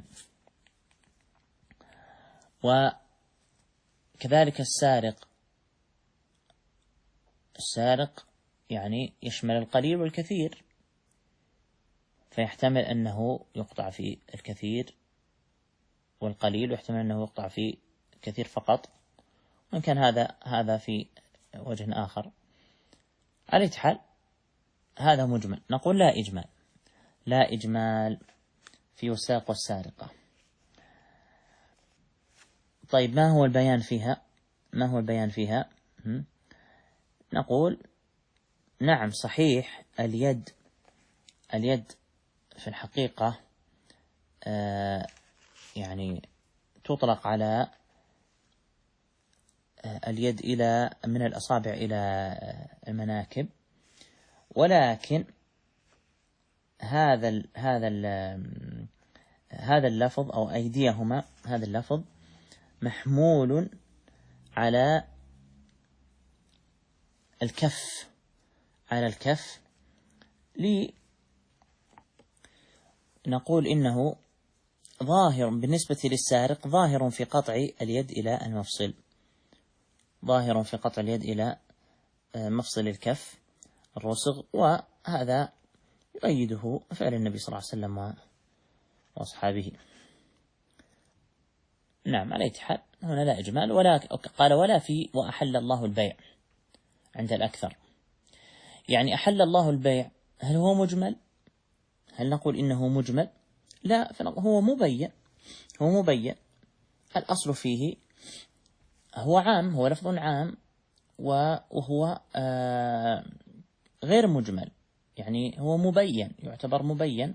وكذلك السارق يعني يشمل القليل والكثير، فيحتمل أنه يقطع في الكثير والقليل، ويحتمل أنه يقطع في الكثير فقط، وإن كان هذا في وجه آخر. على أي حال هذا مجمل. نقول لا إجمال في والسارق والسارقة. طيب ما هو البيان فيها؟ نقول: نعم صحيح، اليد في الحقيقة يعني تطلق على اليد من الأصابع إلى المناكب، ولكن هذا هذا اللفظ أو أيديهما، هذا اللفظ محمول على الكف، على الكف، لنقول إنه ظاهر بالنسبة للسارق، ظاهر في قطع اليد إلى المفصل، ظاهر في قطع اليد إلى مفصل الكف الرسغ، وهذا يؤيده فعل النبي صلى الله عليه وسلم وأصحابه. نعم، على أي حال هنا لا إجمال، ولا قال ولا في وأحل الله البيع عند الأكثر. يعني أحل الله البيع، هل هو مجمل؟ هل نقول إنه مجمل؟ لا، هو مبين، هو مبين. الأصل فيه هو عام، هو لفظ عام، وهو غير مجمل، يعني هو مبين، يعتبر مبين.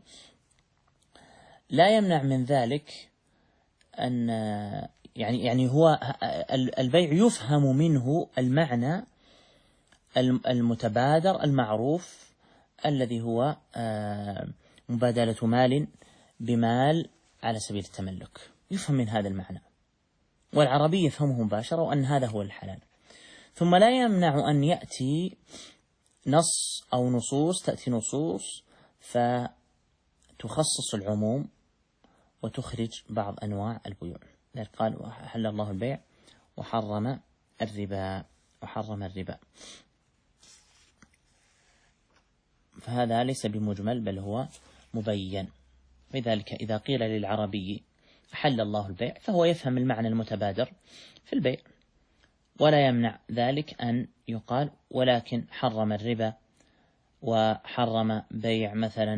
لا يمنع من ذلك أن يعني هو البيع يفهم منه المعنى المتبادر المعروف الذي هو مبادلة مال بمال على سبيل التملك، يفهم من هذا المعنى، والعربي يفهمه مباشرة، وأن هذا هو الحلال. ثم لا يمنع أن يأتي نص أو نصوص، تأتي نصوص فتخصص العموم وتخرج بعض أنواع البيوع. لذلك قال وأحل الله البيع وحرم الربا، وحرم الربا. فهذا ليس بمجمل، بل هو مبين. لذلك إذا قيل للعربي أحل الله البيع، فهو يفهم المعنى المتبادر في البيع، ولا يمنع ذلك أن يقال ولكن حرم الربا، وحرم بيع مثلا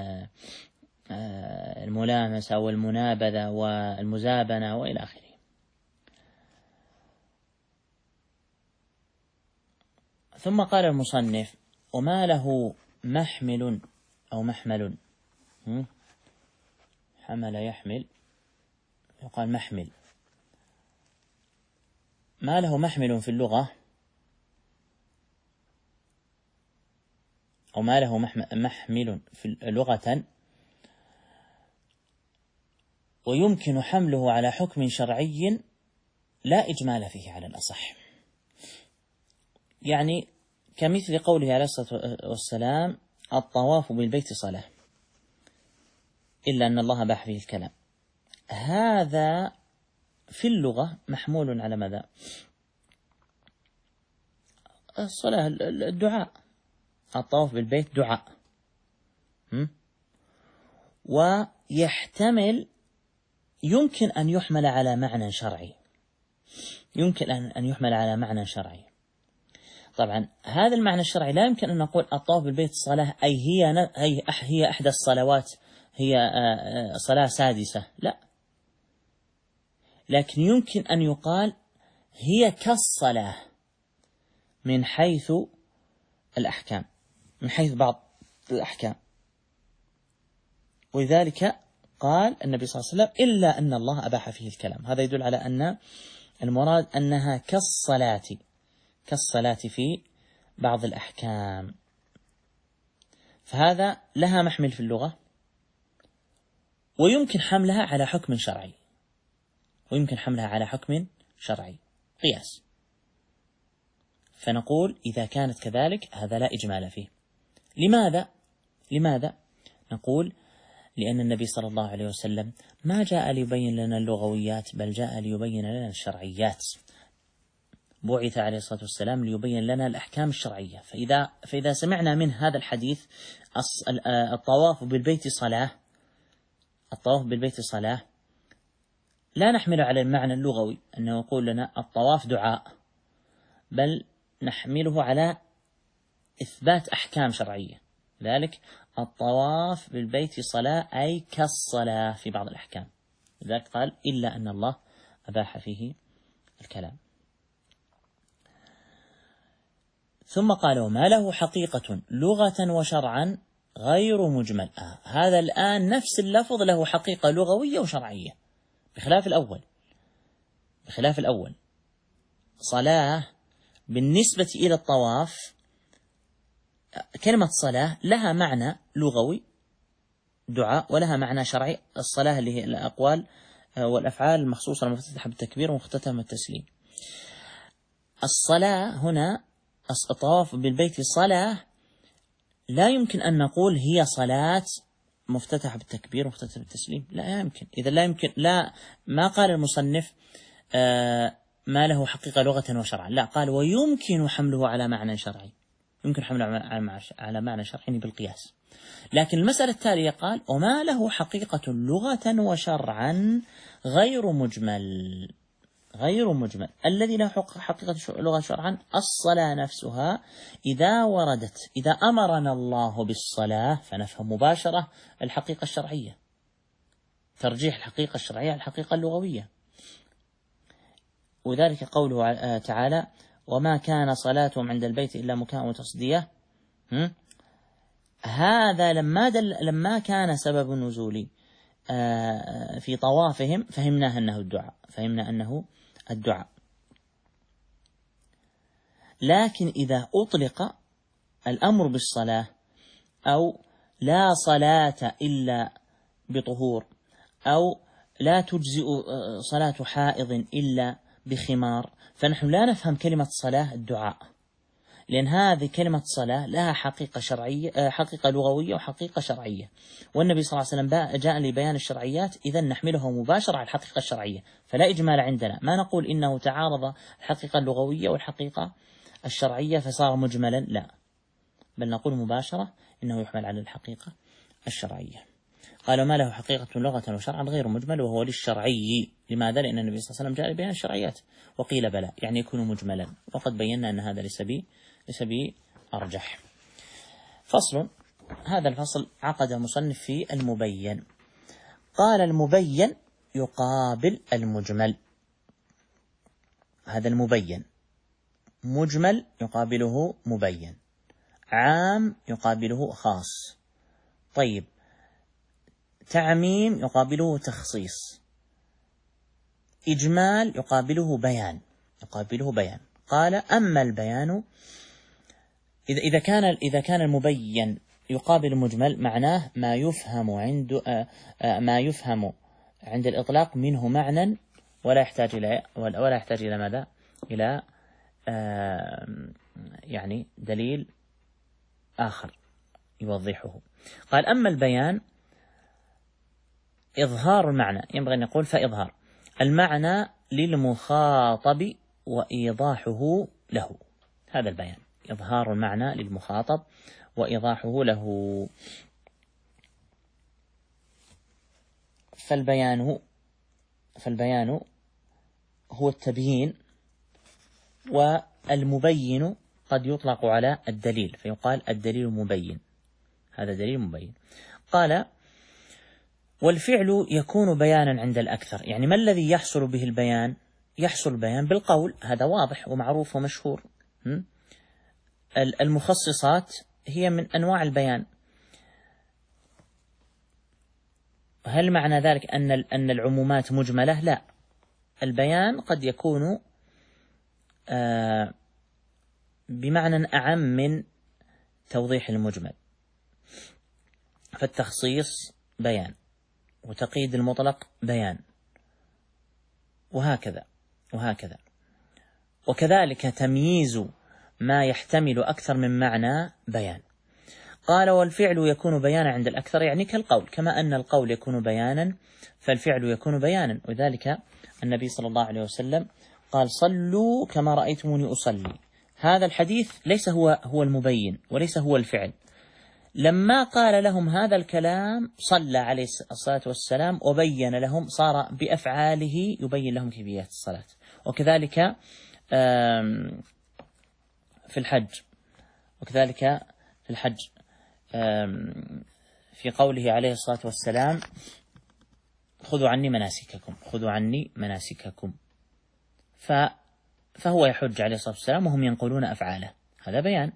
الملامسة والمنابذة والمزابنة وإلى آخره. ثم قال المصنف وما له محمل أو محمل، حمل يحمل، يقال محمل. ما له محمل في اللغة، أو ما له محمل في لغة، ويمكن حمله على حكم شرعي لا إجمال فيه على الأصح. يعني كمثل قوله عليه الصلاة والسلام الطواف بالبيت صلاة، إلا أن الله باح فيه الكلام. هذا في اللغة محمول على ماذا؟ الصلاة، الدعاء، الطواف بالبيت دعاء، ويحتمل، يمكن أن يحمل على معنى شرعي، يمكن أن يحمل على معنى شرعي. طبعا هذا المعنى الشرعي لا يمكن أن نقول الطواف بالبيت صلاة أي هي إحدى الصلوات، هي صلاة سادسة، لا، لكن يمكن أن يقال هي كالصلاة من حيث الأحكام، من حيث بعض الأحكام. ولذلك قال النبي صلى الله عليه وسلم إلا أن الله أباح فيه الكلام. هذا يدل على أن المراد أنها كالصلاة في بعض الأحكام. فهذا لها محمل في اللغة، ويمكن حملها على حكم شرعي، ويمكن حملها على حكم شرعي قياس. فنقول إذا كانت كذلك هذا لا إجمال فيه. لماذا؟ نقول لأن النبي صلى الله عليه وسلم ما جاء ليبين لنا اللغويات، بل جاء ليبين لنا الشرعيات. بعث عليه الصلاة والسلام ليبين لنا الأحكام الشرعية. فإذا سمعنا من هذا الحديث الطواف بالبيت صلاة، الطواف بالبيت صلاة، لا نحمل على المعنى اللغوي أنه يقول لنا الطواف دعاء، بل نحمله على إثبات أحكام شرعية. ذلك الطواف بالبيت صلاة أي كالصلاة في بعض الأحكام. لذلك قال إلا أن الله أباح فيه الكلام. ثم قال وما له حقيقة لغة وشرعا غير مجمل. هذا الآن نفس اللفظ له حقيقة لغوية وشرعية بخلاف الأول. صلاة بالنسبة إلى الطواف، كلمة صلاة لها معنى لغوي دعاء ولها معنى شرعي. الصلاة اللي هي الأقوال والأفعال المخصوصة المفتتحة بالتكبير ومختتمة التسليم. الصلاة هنا الطواف بالبيت صلاة، لا يمكن أن نقول هي صلاة مفتتحة بالتكبير ومختتمة بالتسليم، لا يمكن. إذا لا يمكن، لا، ما قال المصنف ما له حقيقة لغة وشرعا، لا، قال ويمكن حمله على معنى شرعي، يمكن حمله على معنى شرعي بالقياس. لكن المسألة التالية قال وما له حقيقة لغة وشرعا غير مجمل. غير مجمل الذي له حقيقة لغة شرعا الصلاة نفسها إذا وردت، إذا أمرنا الله بالصلاة فنفهم مباشرة الحقيقة الشرعية، ترجيح الحقيقة الشرعية على الحقيقة اللغوية. وذلك قوله تعالى وما كان صلاتهم عند البيت إلا مكاء وتصدية. هذا لما كان سبب النزول في طوافهم فهمنا أنه الدعاء. لكن إذا أطلق الأمر بالصلاة أو لا صلاة إلا بطهور أو لا تجزئ صلاة حائض إلا بخمار، فنحن لا نفهم كلمة صلاة الدعاء، لأن هذه كلمة صلاة لها حقيقة شرعية، حقيقة لغوية وحقيقة شرعية، والنبي صلى الله عليه وسلم جاء لبيان الشرعيات، إذا نحمله مباشرة على الحقيقة الشرعية، فلا إجمال عندنا، ما نقول إنه تعارض الحقيقة اللغوية والحقيقة الشرعية فصار مجملا، لا، بل نقول مباشرة إنه يحمل على الحقيقة الشرعية. قالوا ما له حقيقة لغة وشرعا غير مجمل وهو للشرعي. لماذا؟ لأن النبي صلى الله عليه وسلم جاء لبيان الشرعيات. وقيل بلى، يعني يكون مجملا، وقد بينا أن هذا ليس بأرجح. فصل. هذا الفصل عقد المصنف في المبين. قال المبين يقابل المجمل. هذا المبين مجمل يقابله مبين، عام يقابله خاص. طيب، تعميم يقابله تخصيص، إجمال يقابله بيان. قال أما البيان إذا كان المبين يقابل المجمل معناه ما يفهم عند الإطلاق منه معنى ولا يحتاج إلى ماذا؟ إلى يعني دليل آخر يوضحه. قال أما البيان إظهار المعنى، ينبغي أن نقول فإظهار المعنى للمخاطب وإيضاحه له. هذا البيان، إظهار المعنى للمخاطب وإيضاحه له. فالبيان هو التبيين، والمبين قد يطلق على الدليل فيقال الدليل مبين، هذا دليل مبين. قال والفعل يكون بيانا عند الأكثر، يعني ما الذي يحصل به البيان؟ يحصل البيان بالقول، هذا واضح ومعروف ومشهور. المخصصات هي من أنواع البيان. هل معنى ذلك أن العمومات مجملة؟ لا، البيان قد يكون بمعنى أعم من توضيح المجمل، فالتخصيص بيان، وتقييد المطلق بيان، وهكذا. وكذلك تمييز ما يحتمل أكثر من معنى بيان. قال والفعل يكون بيانا عند الأكثر، يعني كالقول، كما أن القول يكون بيانا فالفعل يكون بيانا. وذلك النبي صلى الله عليه وسلم قال صلوا كما رأيتموني أصلي. هذا الحديث ليس هو المبين وليس هو الفعل. لما قال لهم هذا الكلام صلى عليه الصلاة والسلام وبين لهم، صار بأفعاله يبين لهم كيفية الصلاة. وكذلك في الحج في قوله عليه الصلاة والسلام خذوا عني مناسككم، فهو يحج عليه الصلاة والسلام وهم ينقلون أفعاله، هذا بيان.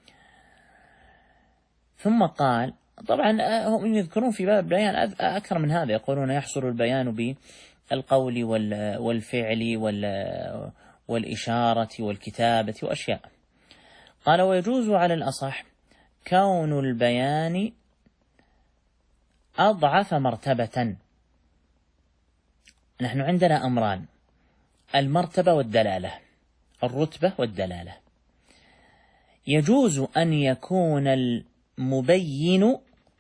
ثم قال، طبعا هم يذكرون في باب البيان أكثر من هذا، يقولون يحصل البيان بالقول والفعل والإشارة والكتابة وأشياء. قال ويجوز على الأصح كون البيان أضعف مرتبة. نحن عندنا أمران: المرتبة والدلالة، الرتبة والدلالة. يجوز أن يكون المبين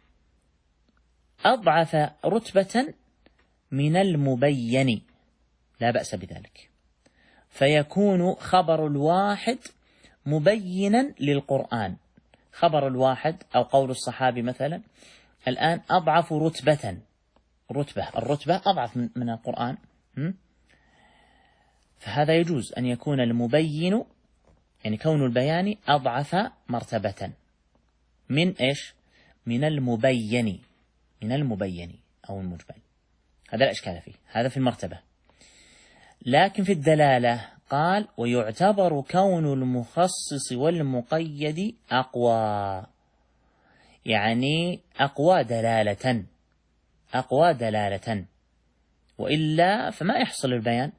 أضعف رتبة من المبين، لا بأس بذلك، فيكون خبر الواحد مبينا للقرآن. خبر الواحد أو قول الصحابي مثلا الآن أضعف رتبة، الرتبة أضعف من القرآن، فهذا يجوز أن يكون المبين، يعني كون البيان أضعف مرتبة من إيش؟ من المبين أو المجمل، هذا لا إشكال فيه، هذا في المرتبة. لكن في الدلالة قال: ويعتبر كون المخصص والمقيد أقوى، يعني أقوى دلالة، وإلا فما يحصل البيان،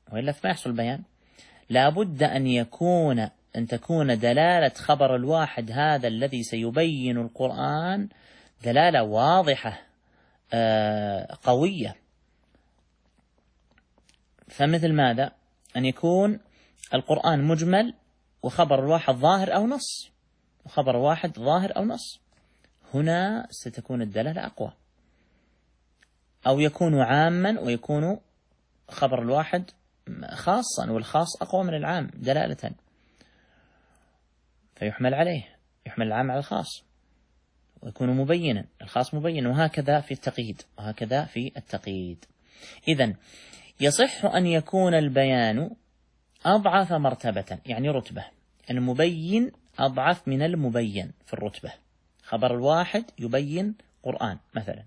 لا بد أن تكون دلالة خبر الواحد هذا الذي سيبين القرآن دلالة واضحة قوية. فمثل ماذا؟ أن يكون القرآن مجمل وخبر الواحد ظاهر أو نص، هنا ستكون الدلالة أقوى. أو يكون عاما ويكون خبر الواحد خاصا، والخاص أقوى من العام دلالة، فيحمل العام على الخاص ويكون مبينا، الخاص مبين، وهكذا في التقييد. إذن يصح أن يكون البيان أضعف مرتبة، يعني رتبة، المبين أضعف من المبين في الرتبة، خبر الواحد يبين قرآن مثلا،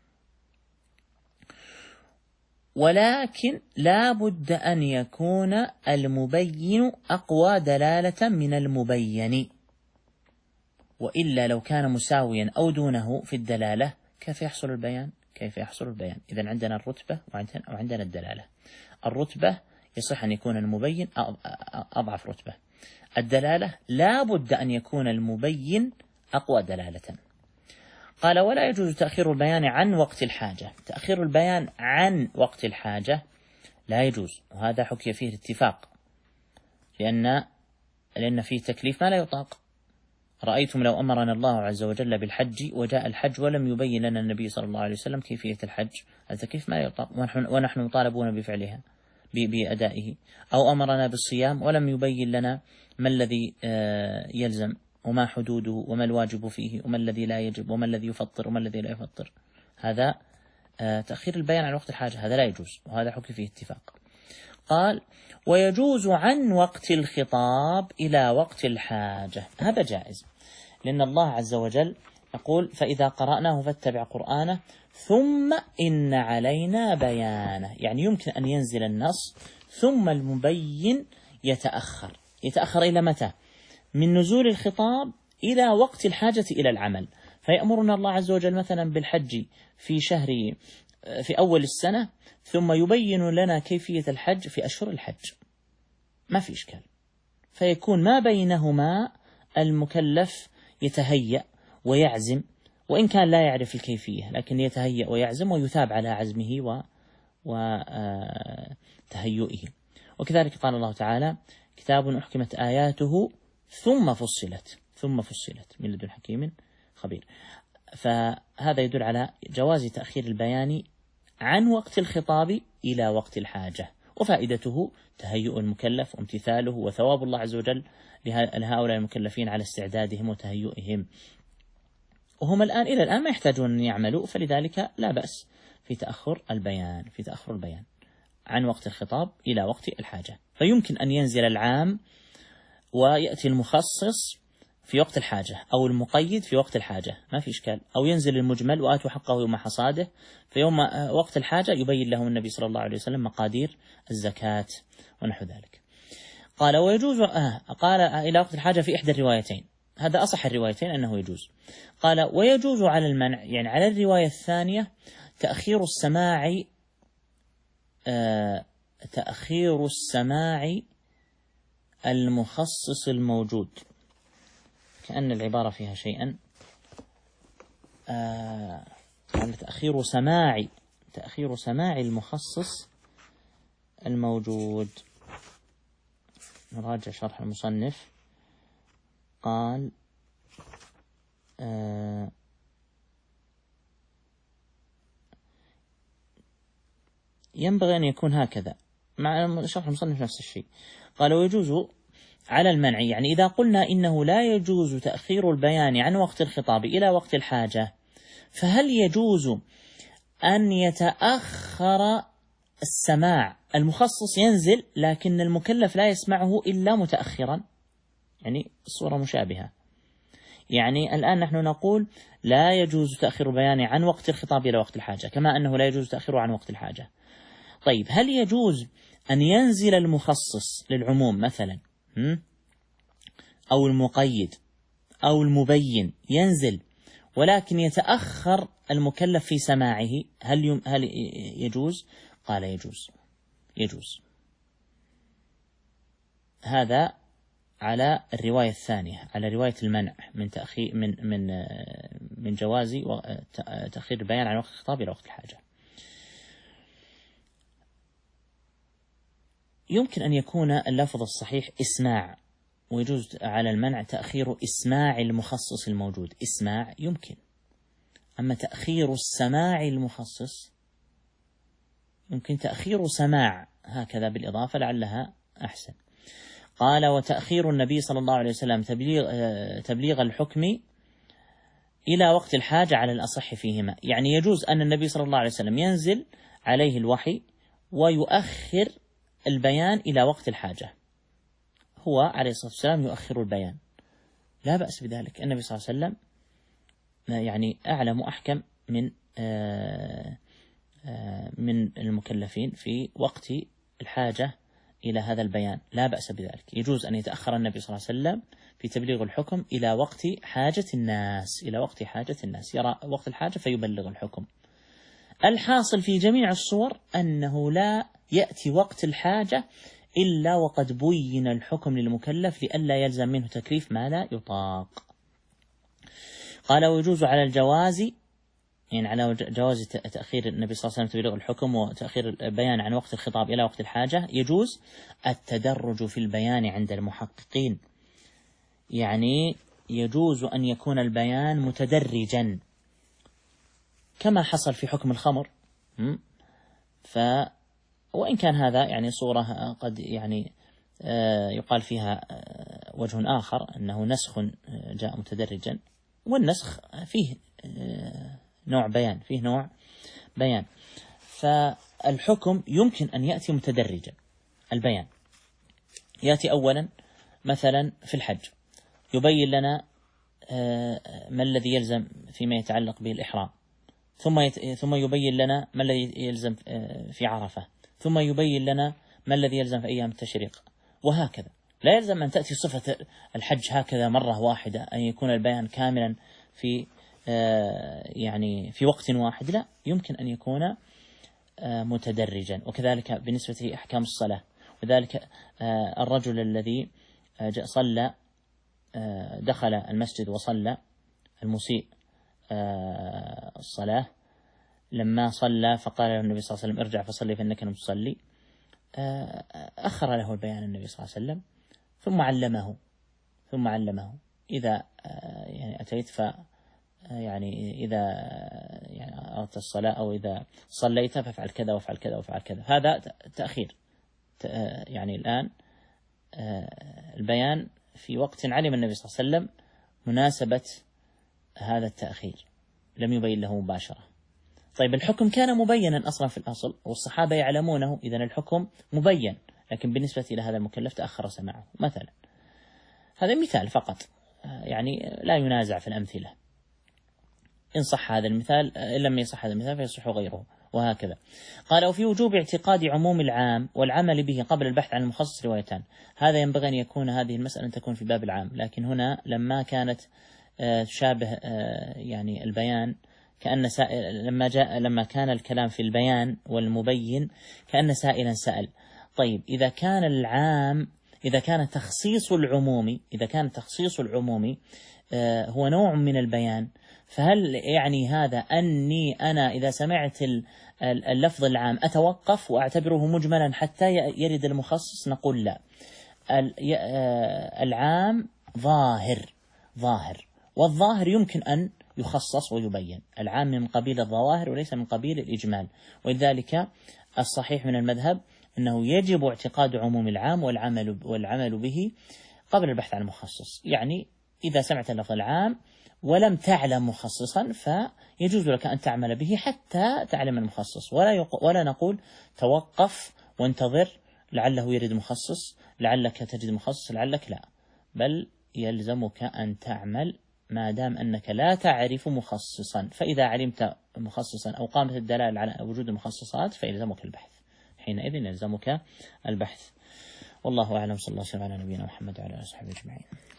ولكن لا بد أن يكون المبين أقوى دلالة من المبين، وإلا لو كان مساويا أو دونه في الدلالة كيف يحصل البيان؟ إذن عندنا الرتبة وعندنا الدلالة. الرتبة يصح أن يكون المبين أضعف رتبة، الدلالة لا بد أن يكون المبين أقوى دلالة. قال: ولا يجوز تأخير البيان عن وقت الحاجة. تأخير البيان عن وقت الحاجة لا يجوز، وهذا حكي فيه الاتفاق، لأن فيه تكليف ما لا يطاق. رأيتم لو أمرنا الله عز وجل بالحج وجاء الحج ولم يبين لنا النبي صلى الله عليه وسلم كيفية الحج، التكليف ما لا يطاق، ونحن مطالبون بفعلها بأدائه. أو أمرنا بالصيام ولم يبين لنا ما الذي يلزم وما حدوده وما الواجب فيه وما الذي لا يجب وما الذي يفطر وما الذي لا يفطر، هذا تأخير البيان عن وقت الحاجة، هذا لا يجوز، وهذا حكي فيه اتفاق. قال: ويجوز عن وقت الخطاب إلى وقت الحاجة، هذا جائز، لأن الله عز وجل يقول: فإذا قرأناه فاتبع قرآنه ثم إن علينا بيانه، يعني يمكن أن ينزل النص ثم المبين يتأخر إلى متى؟ من نزول الخطاب إلى وقت الحاجة إلى العمل، فيأمرنا الله عز وجل مثلا بالحج في أول السنة، ثم يبين لنا كيفية الحج في أشهر الحج، ما في إشكال، فيكون ما بينهما المكلف يتهيأ ويعزم، وإن كان لا يعرف الكيفية، لكن يتهيأ ويعزم ويثاب على عزمه وتهيئه. وكذلك قال الله تعالى: كتاب أحكمت آياته ثم فصلت من لدن حكيم خبير. فهذا يدل على جواز تأخير البيان عن وقت الخطاب إلى وقت الحاجة، وفائدته تهيؤ المكلف وامتثاله، وثواب الله عز وجل لهؤلاء المكلفين على استعدادهم وتهيئهم، وهم إلى الآن ما يحتاجون أن يعملوا، فلذلك لا بأس في تأخر البيان عن وقت الخطاب إلى وقت الحاجة. فيمكن أن ينزل العام ويأتي المخصص في وقت الحاجة، أو المقيد في وقت الحاجة، ما في إشكال، أو ينزل المجمل وآتوا حقه يوم حصاده، في يوم وقت الحاجة يبين لهم النبي صلى الله عليه وسلم مقادير الزكاة ونحو ذلك. قال: ويجوز قال إلى وقت الحاجة في إحدى الروايتين، هذا أصح الروايتين أنه يجوز. قال: ويجوز على المنع، يعني على الرواية الثانية، تأخير السماع المخصص الموجود، كأن العبارة فيها شيئا قال تأخير سماع المخصص الموجود. نراجع شرح المصنف. قال ينبغي أن يكون هكذا، مع شرح المصنف نفس الشيء. قال ويجوز على المنع، يعني إذا قلنا إنه لا يجوز تأخير البيان عن وقت الخطاب إلى وقت الحاجة، فهل يجوز أن يتأخر السماع؟ المخصص ينزل لكن المكلف لا يسمعه إلا متأخرا، يعني الصورة مشابهة. يعني الآن نحن نقول لا يجوز تأخير البيان عن وقت الخطاب إلى وقت الحاجة، كما أنه لا يجوز تأخيره عن وقت الحاجة. طيب هل يجوز أن ينزل المخصص للعموم مثلا، أو المقيد أو المبين ينزل، ولكن يتأخر المكلف في سماعه؟ هل يجوز؟ قال يجوز. هذا على الرواية الثانية، على رواية المنع من تأخير من جواز تأخير البيان عن وقت الخطاب إلى وقت الحاجة. يمكن أن يكون اللفظ الصحيح إسماع، ويجوز على المنع تأخير إسماع المخصص الموجود. إسماع يمكن، أما تأخير السماع المخصص يمكن تأخير سماع هكذا بالإضافة، لعلها أحسن. قال وتأخير النبي صلى الله عليه وسلم تبليغ الحكم إلى وقت الحاجة على الأصح فيهما، يعني يجوز أن النبي صلى الله عليه وسلم ينزل عليه الوحي ويؤخر البيان إلى وقت الحاجة، هو عليه الصلاة والسلام يؤخر البيان، لا بأس بذلك. النبي صلى الله عليه وسلم يعني أعلم وأحكم من المكلفين في وقت الحاجة إلى هذا البيان، لا بأس بذلك. يجوز أن يتأخر النبي صلى الله عليه وسلم في تبليغ الحكم إلى وقت حاجة الناس، يرى وقت الحاجة فيبلغ الحكم. الحاصل في جميع الصور أنه لا يأتي وقت الحاجة إلا وقد بين الحكم للمكلف لئلا يلزم منه تكليف ما لا يطاق. قال ويجوز على الجواز، يعني على جواز تأخير النبي صلى الله عليه وسلم تبليغ الحكم وتأخير البيان عن وقت الخطاب إلى وقت الحاجة، يجوز التدرج في البيان عند المحققين، يعني يجوز أن يكون البيان متدرجا كما حصل في حكم الخمر. وإن كان هذا يعني صورة قد يعني يقال فيها وجه آخر أنه نسخ جاء متدرجا، والنسخ فيه نوع بيان، فالحكم يمكن أن يأتي متدرجا. البيان يأتي أولا مثلا في الحج، يبين لنا ما الذي يلزم فيما يتعلق به الإحرام، ثم يبين لنا ما الذي يلزم في عرفة، ثم يبين لنا ما الذي يلزم في أيام التشريق، وهكذا. لا يلزم أن تأتي صفة الحج هكذا مرة واحدة، أن يكون البيان كاملا في يعني في وقت واحد، لا، يمكن أن يكون متدرجا. وكذلك بالنسبة لأحكام الصلاة، وذلك الرجل الذي صلى دخل المسجد وصلى، المسيء الصلاة، لما صلى فقال له النبي صلى الله عليه وسلم ارجع فصلي فإنك لم تصلي، أخر له البيان النبي صلى الله عليه وسلم ثم علمه إذا يعني أتيت يعني إذا يعني أردت الصلاة أو إذا صليت فافعل كذا وافعل كذا وافعل كذا. هذا تأخير، يعني الآن البيان في وقت علم النبي صلى الله عليه وسلم مناسبة هذا التأخير، لم يبين له مباشرة. طيب الحكم كان مبينا أصلا في الأصل والصحابة يعلمونه، إذن الحكم مبين، لكن بالنسبة إلى هذا المكلف تأخر سماعه مثلا. هذا مثال فقط، يعني لا ينازع في الأمثلة، إن صح هذا المثال، إن لم يصح هذا المثال فيصح غيره، وهكذا. قال وفي وجوب اعتقاد عموم العام والعمل به قبل البحث عن المخصص روايتان. هذا ينبغي أن يكون هذه المسألة تكون في باب العام، لكن هنا لما كانت تشابه يعني البيان، كأن لما كان الكلام في البيان والمبين كأن سائلا سأل. طيب إذا كان العام إذا كان تخصيص العموم هو نوع من البيان، فهل يعني هذا أني أنا إذا سمعت اللفظ العام أتوقف وأعتبره مجملا حتى يرد المخصص؟ نقول لا، العام ظاهر، والظاهر يمكن أن يخصص ويبين. العام من قبيل الظواهر وليس من قبيل الإجمال، ولذلك الصحيح من المذهب أنه يجب اعتقاد عموم العام والعمل به قبل البحث عن المخصص. يعني إذا سمعت اللفظ العام ولم تعلم مخصصا فيجوز لك أن تعمل به حتى تعلم المخصص، ولا نقول توقف وانتظر لعله يرد مخصص، لعلك تجد مخصص، لعلك لا، بل يلزمك أن تعمل ما دام أنك لا تعرف مخصصا. فإذا علمت مخصصا أو قامت الدلالة على وجود المخصصات فيلزمك البحث، حينئذ يلزمك البحث. والله أعلم، صلى الله عليه وسلم على نبينا محمد وعلى آله وصحبه أجمعين.